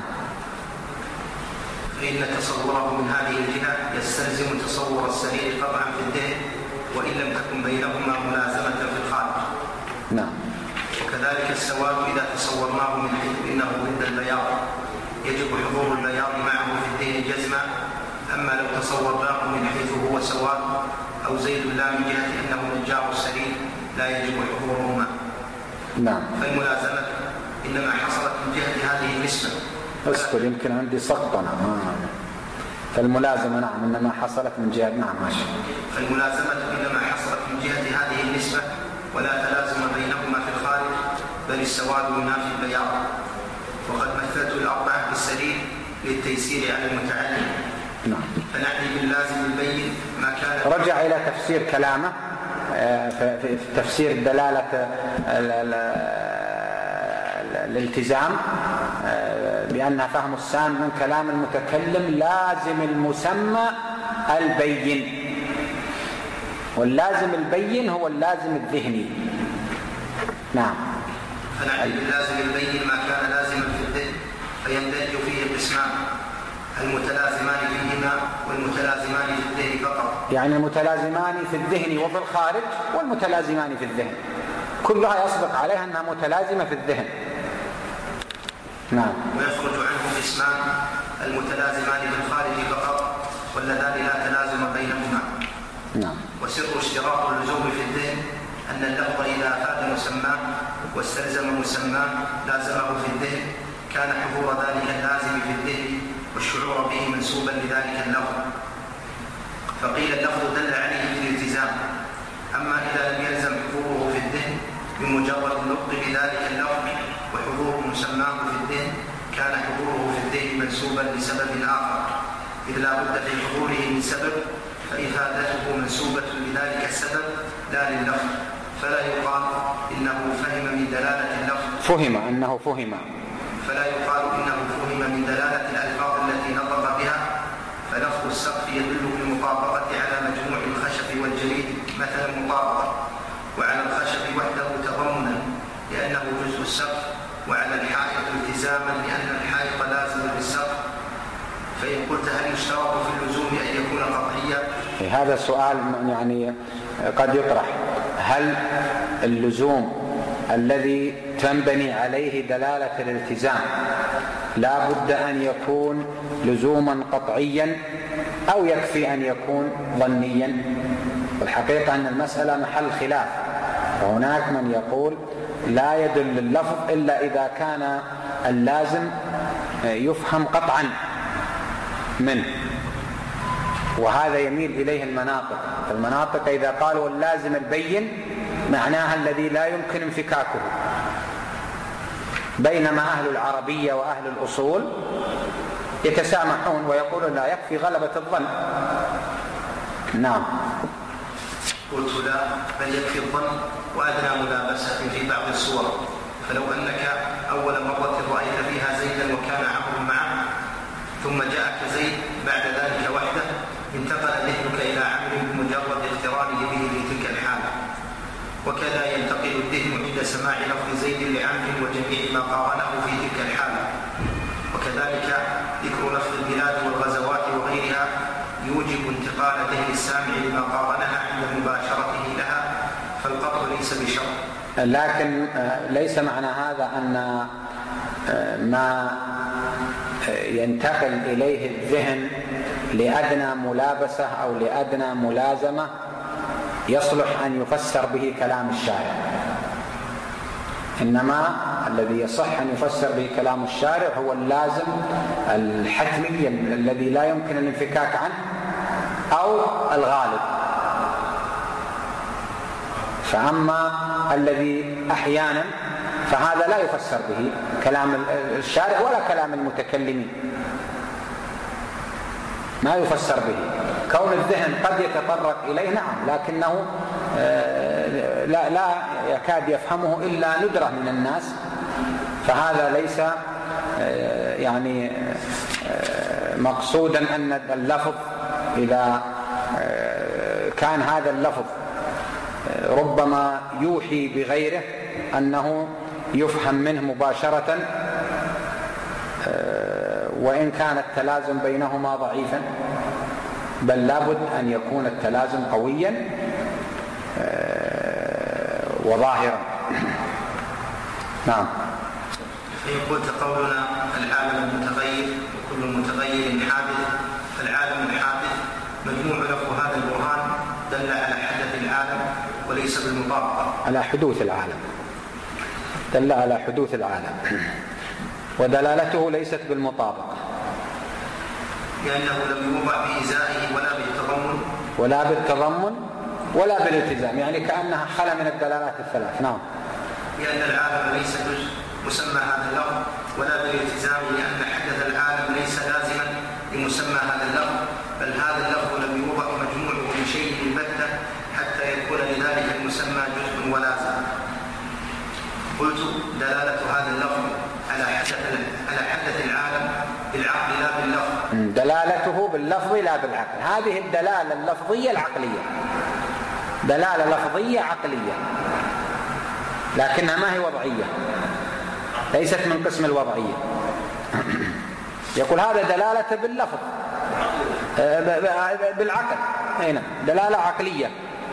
فإن تصوره من هذه الجهة يستلزم تصور السرير قطعا في الذهن، وإن لم تكن بينهما ملازمة في الخارج. نعم. وكذلك السواد إذا تصورناه من حيث إنه ضد البياض يجب حضور البياض معه في الذهن جزما، أما لو تصورناه من حيث هو سواد أو زيد لا من جهة إنه نجار السرير لا يجب حضورهما. نعم. فالملازمة إنما حصلت من جهة هذه النسبة. أذكر يمكن عندي سقطة. نعم. فالملازمة نعم إنما حصلت من جهة. نعم ماشي. فالملازمة إنما حصلت من جهة هذه النسبة، ولا تلازم بينهما في الخارج، بل السواد ينافي البياض. وقد مثلت الأربعة بالسرير للتيسير على المتعلم. نعم. فنعني باللازم البين ما كان. رجع إلى تفسير كلامه في تفسير دلالة الالتزام بأنها فهم السام من كلام المتكلم لازم المسمى البين، واللازم البين هو اللازم الذهني. نعم. فنعني باللازم البين ما كان لازما في الذهن، فيندرج فيه قسمان: المتلازمان فيهما والمتلازمان في الذهن فقط. يعني المتلازمان في الذهن وفي الخارج والمتلازمان في الذهن كلها يصدق عليها أنها متلازمة في الذهن. نعم. ويخرج عنه قسمان: المتلازمان في الخارج فقط واللذان لا تلازم بينهما. نعم. وسر اشتراط اللزوم في الذهن أن اللفظ إذا أفاد مسماه واستلزم مسماه لازمه في الذهن كان حضور ذلك اللازم في الذهن والشعور به منسوبا لذلك اللفظ، فقيل اللفظ دل عليه في الالتزام. أما إذا لم يلزم حضوره في الذهن بمجرد النطق بذلك اللفظ وحضور مسماه في الذهن كان حضوره في الذهن منسوبا لسبب آخر، إذ لا بد في حضوره من سبب فإفادته منسوبة لذلك السبب لا لللفظ، فلا يقال إنه فهم من دلالة اللفظ فهم أنه فهم فلا يقال إنه فهم من دلالة الألفاظ التي نطق بها، فلفظ السقف يدل بالمطابقة على مجموع الخشب والجليد مثلا مطابقة، وعلى الخشب وحده تضمنا لأنه جزء السقف، وعلى الحائط التزاما لأن الحائط لازم بالسقف. فإن قلت هل يشترط في اللزوم أن يكون قطعيا؟ هذا السؤال يعني قد يطرح، هل اللزوم الذي تنبني عليه دلالة الالتزام لا بد أن يكون لزوما قطعيا أو يكفي أن يكون ظنيا؟ والحقيقة أن المسألة محل خلاف، فهناك من يقول لا يدل اللفظ إلا إذا كان اللازم يفهم قطعا منه، وهذا يميل إليه المناطق. المناطق إذا قالوا اللازم البين معناها الذي لا يمكن انفكاكه، بينما أهل العربية وأهل الأصول يتسامحون ويقولون لا يكفي غلبة الظن. نعم. قلت لا، بل يكفي الظن وأدنى ملابسة في بعض الصور، فلو أنك أول مرة رأيت فيها زيدا وكان عمرو معه، ثم جاءك زيد بعد ذلك وحده، انتقل ذهنك إلى عمرو بمجرد اقترانه به في تلك الحالة. وكذا ينتقل الذهن عند سماع لفظ زيد لعمرو وجميع ما قارنه في تلك الحالة. وكذلك ذكر لفظ البلاد والغزوات وغيرها يوجب انتقال ذهن السامع لما قارنها عند مباشرته لها، فالقطع ليس بشرط. لكن ليس معنى هذا أن ما ينتقل إليه الذهن لأدنى ملابسة أو لأدنى ملازمة يصلح أن يفسر به كلام الشارع، إنما الذي يصح أن يفسر به كلام الشارع هو اللازم الحتمي الذي لا يمكن الانفكاك عنه أو الغالب. فأما الذي أحيانا فهذا لا يفسر به كلام الشارع ولا كلام المتكلمين، ما يفسر به. كون الذهن قد يتطرق إليه نعم، لكنه لا, لا يكاد يفهمه إلا ندرة من الناس، فهذا ليس يعني مقصودا أن اللفظ إذا كان هذا اللفظ ربما يوحي بغيره أنه يفهم منه مباشرة، وإن كان التلازم بينهما ضعيفا، بل لابد أن يكون التلازم قويا وظاهرا. نعم. فإن قلت قولنا العالم متغير وكل متغير حادث، فالعالم الحادث مجموع له هذا البرهان دل على حدث العالم وليس بالمطابقة، على حدوث العالم، دل على حدوث العالم، ودلالته ليست بالمطابقة، لأنه لم يوضع بإزائه ولا بالتضمن ولا بالتضمن ولا بالالتزام، يعني كأنها خلا من الدلالات الثلاث. نعم. لأن العالم ليس جزء مسمى هذا اللفظ، ولا بالالتزام لأن حدث العالم ليس لازما لمسمى هذا اللفظ، بل هذا اللفظ لم يوضع مجموعه من شيء البتة حتى يكون لذلك المسمى جزء ولازم. قلت دلالة هذا اللفظ على حدث على حدث العالم بالعقل لا باللفظ. دلالته باللفظ لا بالعقل، هذه الدلالة اللفظية العقلية، دلالة لفظية عقلية، لكنها ما هي وضعية، ليست من قسم الوضعية. يقول هذا دلالة باللفظ بالعقل، هنا دلالة عقلية.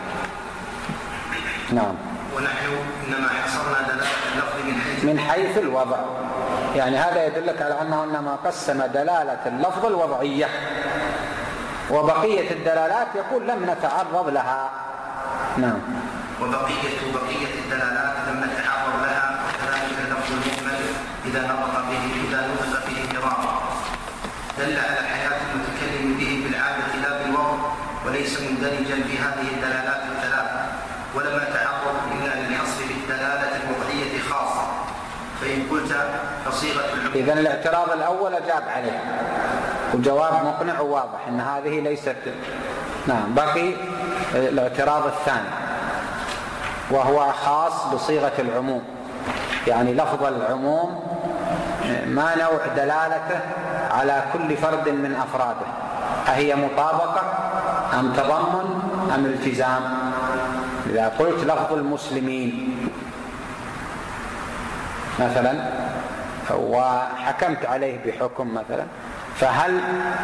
نعم. ونحن إنما حصرنا دلالة اللفظ من حيث من حيث الوضع، يعني هذا يدلك على أنه إنما قسم دلالة اللفظ الوضعية، وبقية الدلالات يقول لم نتعرض لها. نعم. وبقية بقية الدلالات لم نتعرض لها، وكذلك اللفظ المجمل إذا نطق به إذا نطق به مرارا دل على حياة المتكلم به بالعادة لا بالوضع، وليس مندرجا في هذه الدلالات الثلاثة، ولم نتعرض إلا للحصر بالدلالة الوضعية خاصة. فإن قلت فصيغة العموم، إذن الاعتراض الأول جاب عليه، وجواب مقنع وواضح ان هذه ليست. نعم. بقي الاعتراض الثاني وهو خاص بصيغة العموم، يعني لفظ العموم ما نوع دلالته على كل فرد من أفراده، أهي مطابقة أم تضمن أم التزام؟ إذا قلت لفظ المسلمين مثلا وحكمت عليه بحكم مثلا، فهل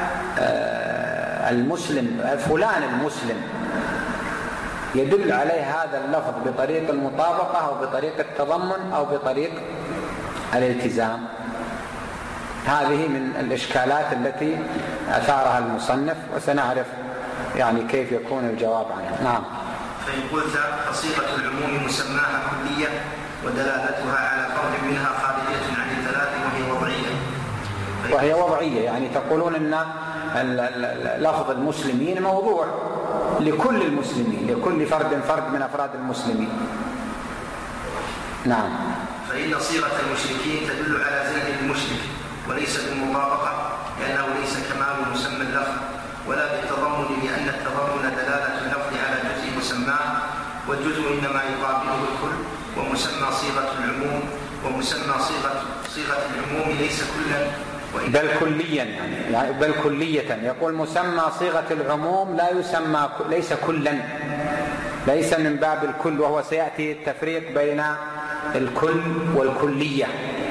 المسلم فلان المسلم يدل عليه هذا اللفظ بطريق المطابقة أو بطريق التضمن أو بطريق الالتزام؟ هذه من الإشكالات التي أثارها المصنف، وسنعرف يعني كيف يكون الجواب عنها. نعم. فإن قلت فصيغة العموم مسماها كلية ودلالتها على فرد منها خارجية عن الثلاث وهي وضعية. وهي وضعية يعني تقولون أن لفظ المسلمين موضوع لكل المسلمين، لكل فرد فرد من أفراد المسلمين. نعم. فإن صيغة المشركين تدل على زيد المشرك وليس بالمطابقة، لأنه ليس كمال مسمى اللفظ، ولا بالتضمن، لأن التضمن دلالة اللفظ على جزء مسماه، والجزء إنما يقابله الكل. ومسمى صيغة العموم ومسمى صيغة صيغة العموم ليس كلا بل كليا، يعني بل كلية. يقول مسمى صيغة العموم لا يسمى ليس كلا، ليس من باب الكل، وهو سيأتي التفريق بين الكل والكلية،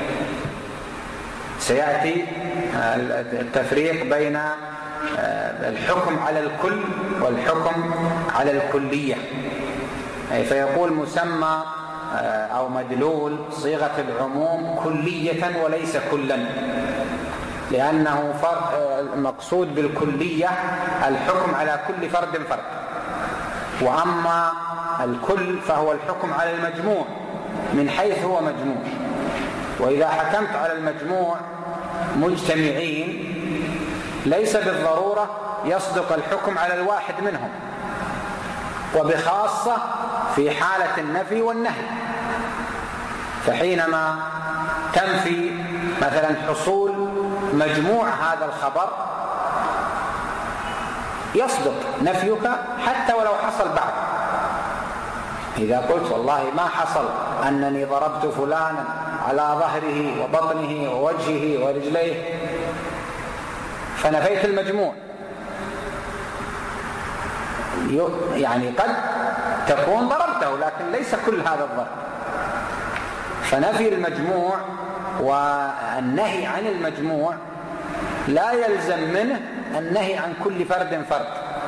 سيأتي التفريق بين الحكم على الكل والحكم على الكلية. فيقول مسمى أو مدلول صيغة العموم كلية وليس كلا، لأنه المقصود بالكلية الحكم على كل فرد فرد، وأما الكل فهو الحكم على المجموع من حيث هو مجموع. وإذا حكمت على المجموع مجتمعين ليس بالضرورة يصدق الحكم على الواحد منهم، وبخاصة في حالة النفي والنهي. فحينما تنفي مثلا حصول مجموع هذا الخبر يصدق نفيك حتى ولو حصل بعد. إذا قلت والله ما حصل أنني ضربت فلانا على ظهره وبطنه ووجهه ورجليه، فنفيت المجموع، يعني قد تكون ضربته لكن ليس كل هذا الضرب. فنفي المجموع والنهي عن المجموع لا يلزم منه النهي عن كل فرد فرد،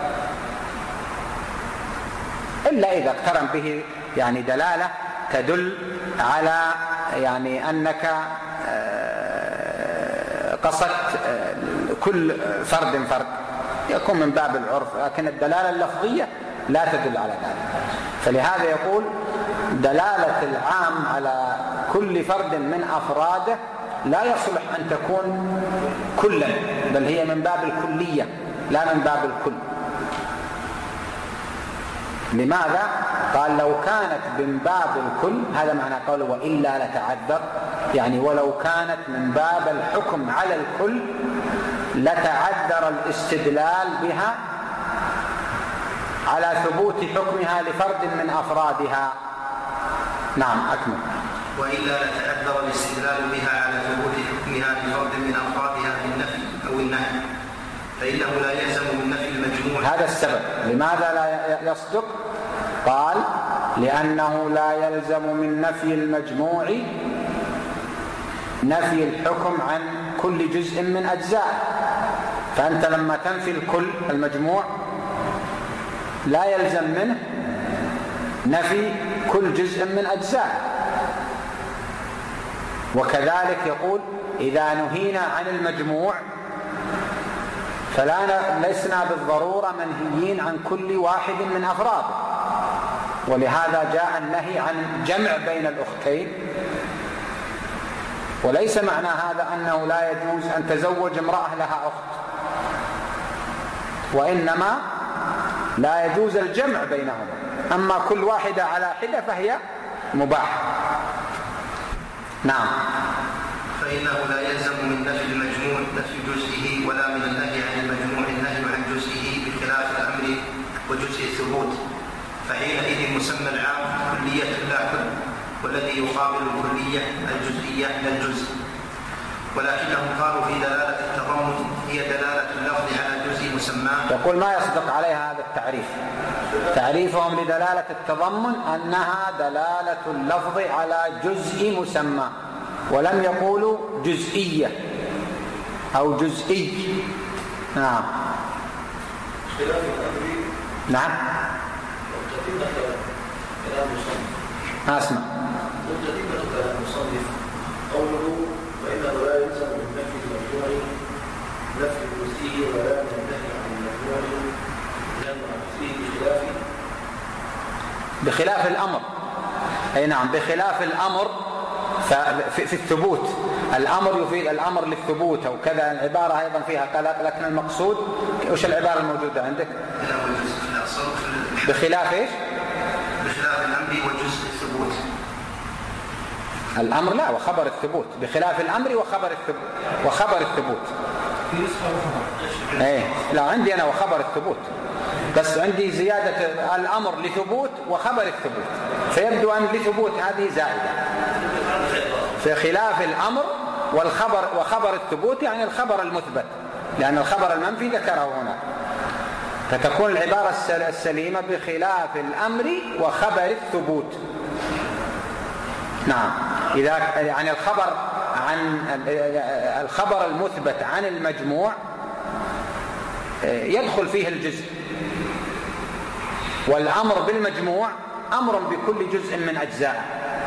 إلا إذا اقترن به يعني دلالة تدل على يعني أنك قصدت كل فرد فرد، يكون من باب العرف، لكن الدلالة اللفظية لا تدل على ذلك. فلهذا يقول دلالة العام على كل فرد من أفراده لا يصلح أن تكون كلا، بل هي من باب الكلية لا من باب الكل. لماذا؟ قال لو كانت من باب الكل، هذا معنى قوله وإلا لتعذر، يعني ولو كانت من باب الحكم على الكل لتعذر الاستدلال بها على ثبوت حكمها لفرد من أفرادها. نعم أكمل. وإلا لتعذر الاستدلال بها على ثبوت حكمها لفرد من أفرادها في النفي أو النهي، فإنه لا يلزم من نفي المجموع. هذا السبب لماذا لا يصدق؟ قال لأنه لا يلزم من نفي المجموع نفي الحكم عن كل جزء من أجزاء. فأنت لما تنفي الكل المجموع لا يلزم منه نفي كل جزء من أجزاء. وكذلك يقول إذا نهينا عن المجموع فلا لسنا بالضرورة منهيين عن كل واحد من أفراده، ولهذا جاء النهي عن جمع بين الأختين. وليس معنى هذا أنه لا يجوز أن تزوج امرأة لها أخت، وإنما لا يجوز الجمع بينهما، أما كل واحدة على حدة فهي مباح. نعم. فإنه لا يلزم من نفي المجموع نفي جزئه ولا من النهي فحينئذ مسمى العام كلية لا كل، والذي يقابل الكلية الجزئية لا الجزء. ولكنهم قالوا في دلالة التضمن هي دلالة اللفظ على جزء مسماه. يقول ما يصدق عليها هذا التعريف. تعريفهم لدلالة التضمن أنها دلالة اللفظ على جزء مسمى، ولم يقولوا جزئية أو جزئي. نعم نعم ما أسمع. متتمة كلام المصنف قوله وإنه لا يلزم من نفي المجموع نفي الجزئي ولا من النهي عن المجموع لأنه فيه بخلاف بخلاف الأمر. أي نعم بخلاف الأمر في, في الثبوت. الأمر يفيد الأمر للثبوت أو كذا، العبارة أيضا فيها قلق، لكن المقصود وش العبارة الموجودة عندك؟ بخلاف إيش؟ بخلاف الأمر وجزء الثبوت. الأمر لا وخبر الثبوت، بخلاف الأمر وخبر الثبوت وخبر الثبوت. في نسخة وخبر. إيه لا عندي أنا وخبر الثبوت، بس عندي زيادة الأمر لثبوت وخبر الثبوت، فيبدو أن لثبوت هذه زائدة في خلاف الأمر والخبر وخبر الثبوت، يعني الخبر المثبت، لأن الخبر المنفي ذكره هنا، فتكون العبارة السليمة بخلاف الأمر وخبر الثبوت. نعم إذا يعني الخبر عن الخبر المثبت عن المجموع يدخل فيه الجزء، والأمر بالمجموع أمر بكل جزء من أجزائه.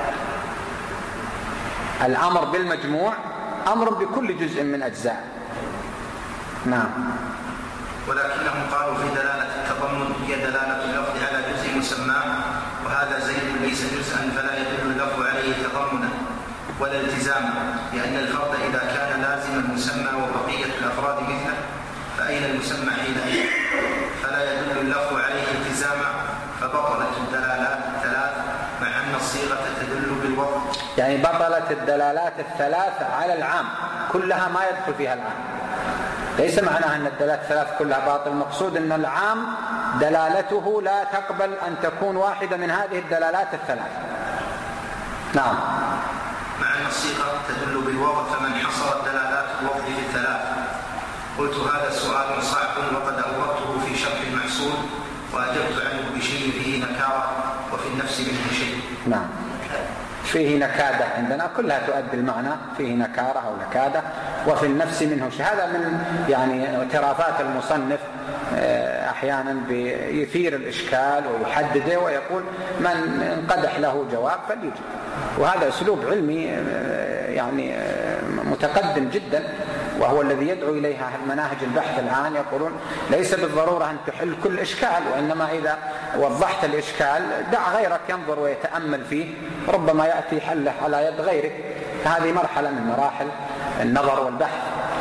الأمر بالمجموع أمر بكل جزء من أجزائه. نعم. ولكنهم قالوا في دلالة التضمن هي دلالة اللفظ على جزء مسماه، وهذا زيد ليس جزءا فلا يدل اللفظ عليه تضمنا ولا التزاما، لأن الفرد إذا كان لازم المسمى وبقية الأفراد مثله فأين المسمى حينئذ؟ فلا يدل اللفظ عليه التزاما، فبطلت الدلالات الثلاث مع أن الصيغة تدل بالوضع. يعني بطلت الدلالات الثلاث على العام كلها ما يدخل فيها العام. ليس معناها أن الدلالات الثلاث كلها باطل، المقصود أن العام دلالته لا تقبل أن تكون واحدة من هذه الدلالات الثلاث. نعم. مع أن الصيغة تدل بالوضع، فمن حصرت دلالات الوضع في الثلاث. قلت هذا سؤال صعب وقد أوردته في شرح المحصول وأجبت عنه بشيء فيه نكارة وفي النفس منه شيء. نعم فيه نكادة عندنا كلها تؤدي المعنى، فيه نكارة أو نكادة، وفي النفس منه شيء. هذا من يعني اعترافات المصنف، أحيانا يثير الإشكال ويحدده ويقول من انقدح له جواب فليجب، وهذا أسلوب علمي يعني متقدم جدا، وهو الذي يدعو إليها مناهج البحث الآن. يقولون ليس بالضرورة أن تحل كل إشكال، وإنما إذا وضحت الإشكال دع غيرك ينظر ويتأمل فيه، ربما يأتي حله على يد غيرك. هذه مرحلة من مراحل النظر والبحث.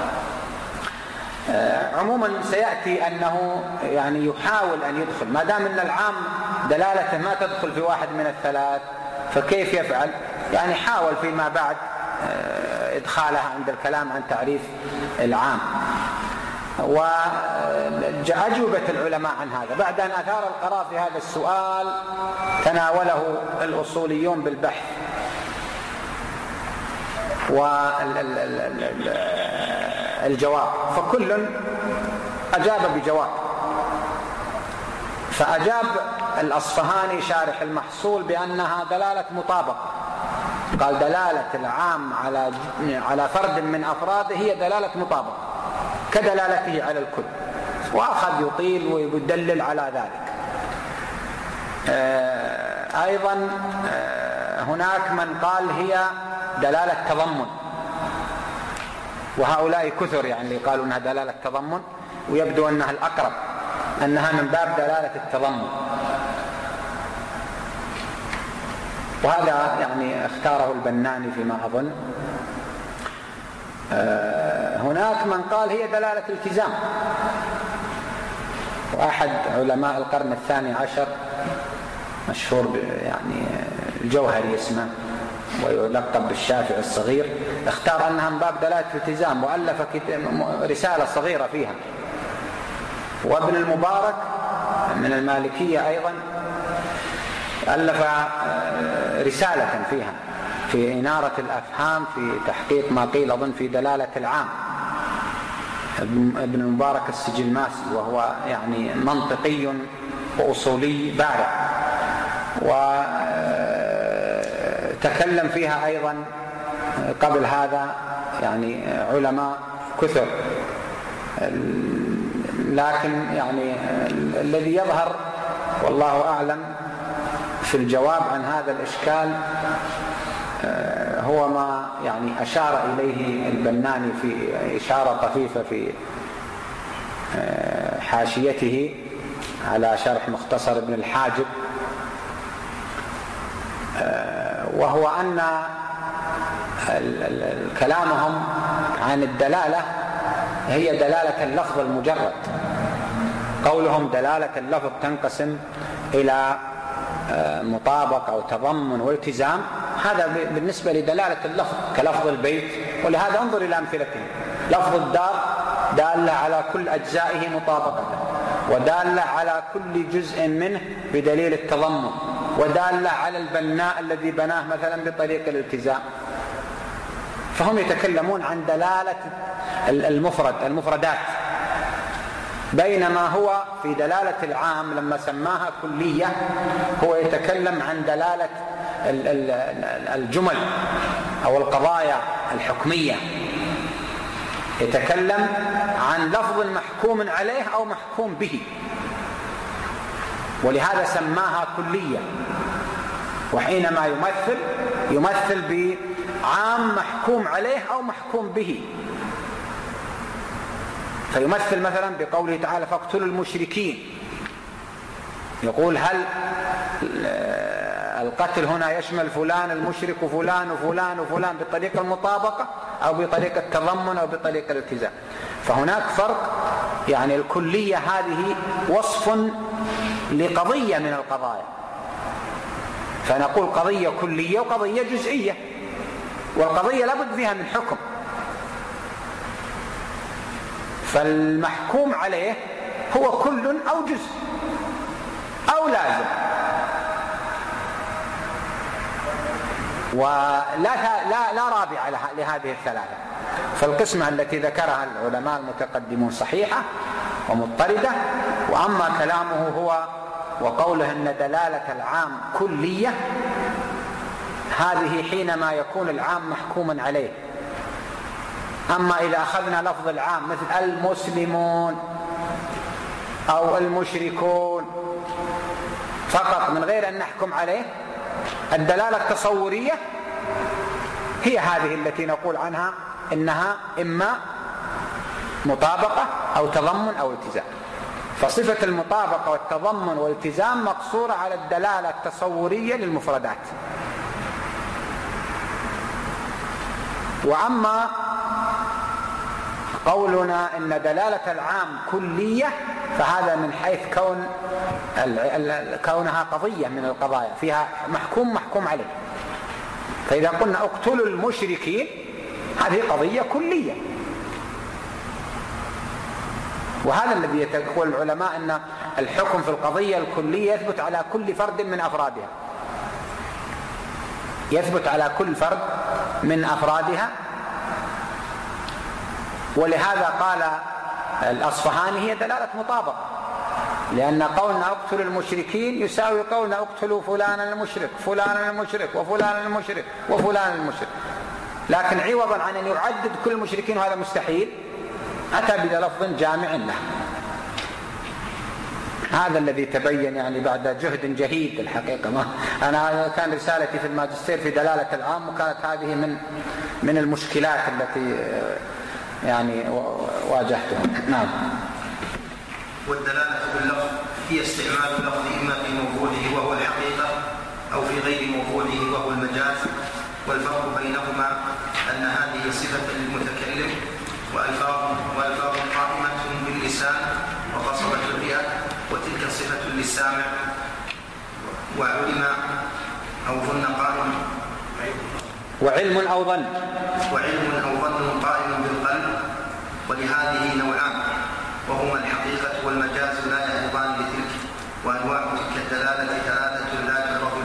عموما سيأتي أنه يعني يحاول أن يدخل، ما دام أن العام دلالته ما تدخل في واحد من الثلاث فكيف يفعل؟ يعني حاول فيما بعد إدخالها عند الكلام عن تعريف العام. وأجوبة العلماء عن هذا بعد أن أثار القرار هذا السؤال تناوله الأصوليون بالبحث والجواب، فكل أجاب بجواب. فأجاب الأصفهاني شارح المحصول بأنها دلالة مطابقة، قال دلالة العام على على فرد من أفراده هي دلالة مطابقة كدلالته على الكل، وأخذ يطيل ويدلل على ذلك. أيضا هناك من قال هي دلالة تضمن، وهؤلاء كثر يعني اللي قالوا أنها دلالة تضمن، ويبدو أنها الأقرب أنها من باب دلالة التضمن، وهذا يعني اختاره البناني فيما أظن. هناك من قال هي دلالة التزام، وأحد علماء القرن الثاني عشر مشهور يعني الجوهري اسمه ويلقب بالشافعي الصغير، اختار أنها من باب دلالة التزام وألف رسالة صغيرة فيها. وابن المبارك من المالكية أيضا ألف رسالة فيها في إنارة الأفهام في تحقيق ما قيل أظن في دلالة العام، ابن المبارك السجلماسي، وهو يعني منطقي وأصولي بارع، وتكلم فيها أيضا قبل هذا يعني علماء كثر، لكن يعني الذي يظهر والله أعلم في الجواب عن هذا الإشكال هو ما يعني أشار إليه البناني في إشارة طفيفة في حاشيته على شرح مختصر ابن الحاجب، وهو أن كلامهم عن الدلالة هي دلالة اللفظ المجرد. قولهم دلالة اللفظ تنقسم إلى مطابق أو تضمن والتزام، هذا بالنسبة لدلالة اللفظ كلفظ البيت، ولهذا انظر إلى أمثلته. لفظ الدار دالة على كل أجزائه مطابقة، ودالة على كل جزء منه بدليل التضمن، ودالة على البناء الذي بناه مثلا بطريق الالتزام. فهم يتكلمون عن دلالة المفرد المفردات، بينما هو في دلالة العام لما سماها كلية هو يتكلم عن دلالة الجمل أو القضايا الحكمية، يتكلم عن لفظ محكوم عليه أو محكوم به، ولهذا سماها كلية. وحينما يمثل يمثل بعام محكوم عليه أو محكوم به، فيمثل مثلا بقوله تعالى فاقتلوا المشركين، يقول هل القتل هنا يشمل فلان المشرك وفلان وفلان وفلان بطريقة المطابقة أو بطريقة التضمن أو بطريقة الالتزام. فهناك فرق، يعني الكلية هذه وصف لقضية من القضايا، فنقول قضية كلية وقضية جزئية، والقضية لابد فيها من حكم، فالمحكوم عليه هو كل أو جزء أو لازم، ولا لا لا رابع لهذه الثلاثة. فالقسمة التي ذكرها العلماء المتقدمون صحيحة ومضطردة، وأما كلامه هو وقوله أن دلالة العام كلية، هذه حينما يكون العام محكوما عليه. أما إذا أخذنا لفظ العام مثل المسلمون أو المشركون فقط من غير أن نحكم عليه، الدلالة التصورية هي هذه التي نقول عنها إنها إما مطابقة أو تضمن أو التزام. فصفة المطابقة والتضمن والالتزام مقصورة على الدلالة التصورية للمفردات. وأما قولنا إن دلالة العام كلية فهذا من حيث كون كونها قضية من القضايا فيها محكوم محكوم عليه. فإذا قلنا اقتلوا المشركين هذه قضية كلية، وهذا الذي يقول العلماء أن الحكم في القضية الكلية يثبت على كل فرد من أفرادها، يثبت على كل فرد من أفرادها. ولهذا قال الأصفهاني هي دلالة مطابقة، لأن قولنا اقتلوا المشركين يساوي قولنا اقتلوا فلانا المشرك فلانا المشرك وفلانا المشرك وفلانا المشرك، لكن عوضا عن أن يعدد كل المشركين وهذا مستحيل أتى بلفظ جامع له. هذا الذي تبين يعني بعد جهد جهيد الحقيقة. ما أنا كان رسالتي في الماجستير في دلالة العام، وكانت هذه من من المشكلات التي يعني واجهتها. نعم. والدلالة باللفظ هي استعمال اللفظ إما في موضوعه وهو الحقيقة أو في غير موضوعه وهو المجاز، والفرق بينهما أن هذه صفة للمتكلم وألفاظ وألفاظ قائمة باللسان وقصبة الرئة، وتلك صفة للسامع. وعلم أو ظن قائم وعلم أو ظن وعلم أو ظن قائم بالقلب، ولهذه نوعان وهما الحقيقة والمجاز لا يعرضان لتلك. وأنواع تلك الدلالة ثلاثة لا تعرف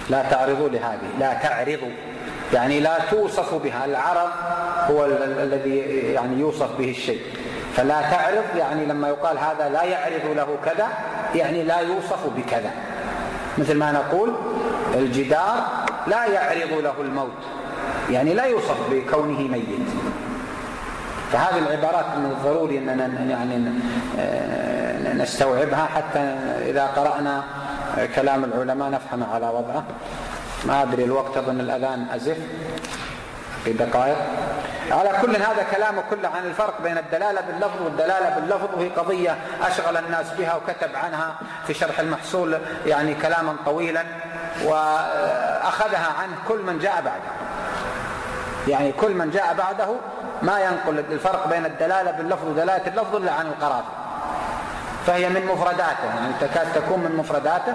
لا تعرضوا لهذه، لا تعرضوا يعني لا توصف بها. العرض هو الذي يعني يوصف به الشيء، فلا تعرض يعني لما يقال هذا لا يعرض له كذا يعني لا يوصف بكذا. مثل ما نقول الجدار لا يعرض له الموت يعني لا يوصف بكونه ميت. فهذه العبارات من الضروري أننا يعني نستوعبها حتى إذا قرأنا كلام العلماء نفهم على وضعه. ما أدري الوقت، أظن الأذان أزف في دقائق. على كل هذا كلامه كله عن الفرق بين الدلالة باللفظ والدلالة باللفظ، وهي قضية أشغل الناس بها وكتب عنها في شرح المحصول يعني كلاما طويلا، وأخذها عنه كل من جاء بعده. يعني كل من جاء بعده ما ينقل الفرق بين الدلالة باللفظ ودلالة اللفظ إلا عن القرافي، فهي من مفرداته يعني تكاد تكون من مفرداته.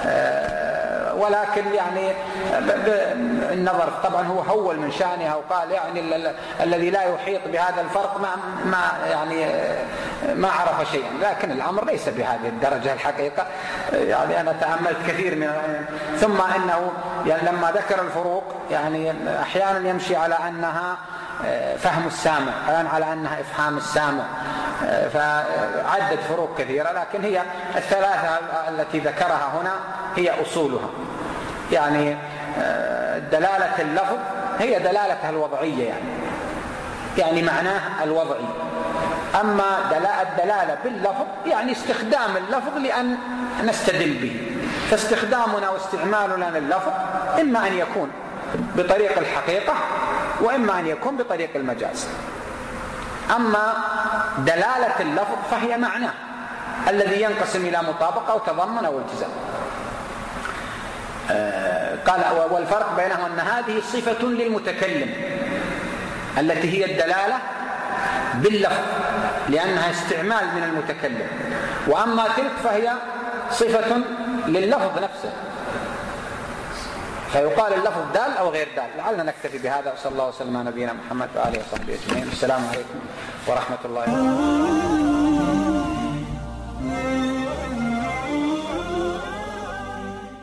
ولكن يعني النظر طبعا هو هول من شأنها وقال يعني الذي لا يحيط بهذا الفرق ما ما يعني ما عرف شيئا، لكن الأمر ليس بهذه الدرجة الحقيقة. يعني أنا تأملت كثير من ثم إنه يعني لما ذكر الفروق يعني أحيانا يمشي على أنها فهم السامع، أحيانا على أنها إفهام السامع، فعدد فروق كثيرة، لكن هي الثلاثة التي ذكرها هنا هي أصولها. يعني دلالة اللفظ هي دلالتها الوضعية يعني يعني معناه الوضعي. أما الدلالة باللفظ يعني استخدام اللفظ لأن نستدل به، فاستخدامنا واستعمالنا لللفظ إما أن يكون بطريق الحقيقة وإما أن يكون بطريق المجاز. أما دلالة اللفظ فهي معناه الذي ينقسم إلى مطابقة وتضمن أو التزام. آه قال والفرق بينهم أن هذه صفة للمتكلم التي هي الدلالة باللفظ لأنها استعمال من المتكلم، وأما تلك فهي صفة لللفظ نفسه، فيقال اللفظ دال أو غير دال. لعلنا نكتفي بهذا، وصلى الله وسلم على نبينا محمد وآله وصحبه أجمعين. السلام عليكم ورحمة الله وبركاته.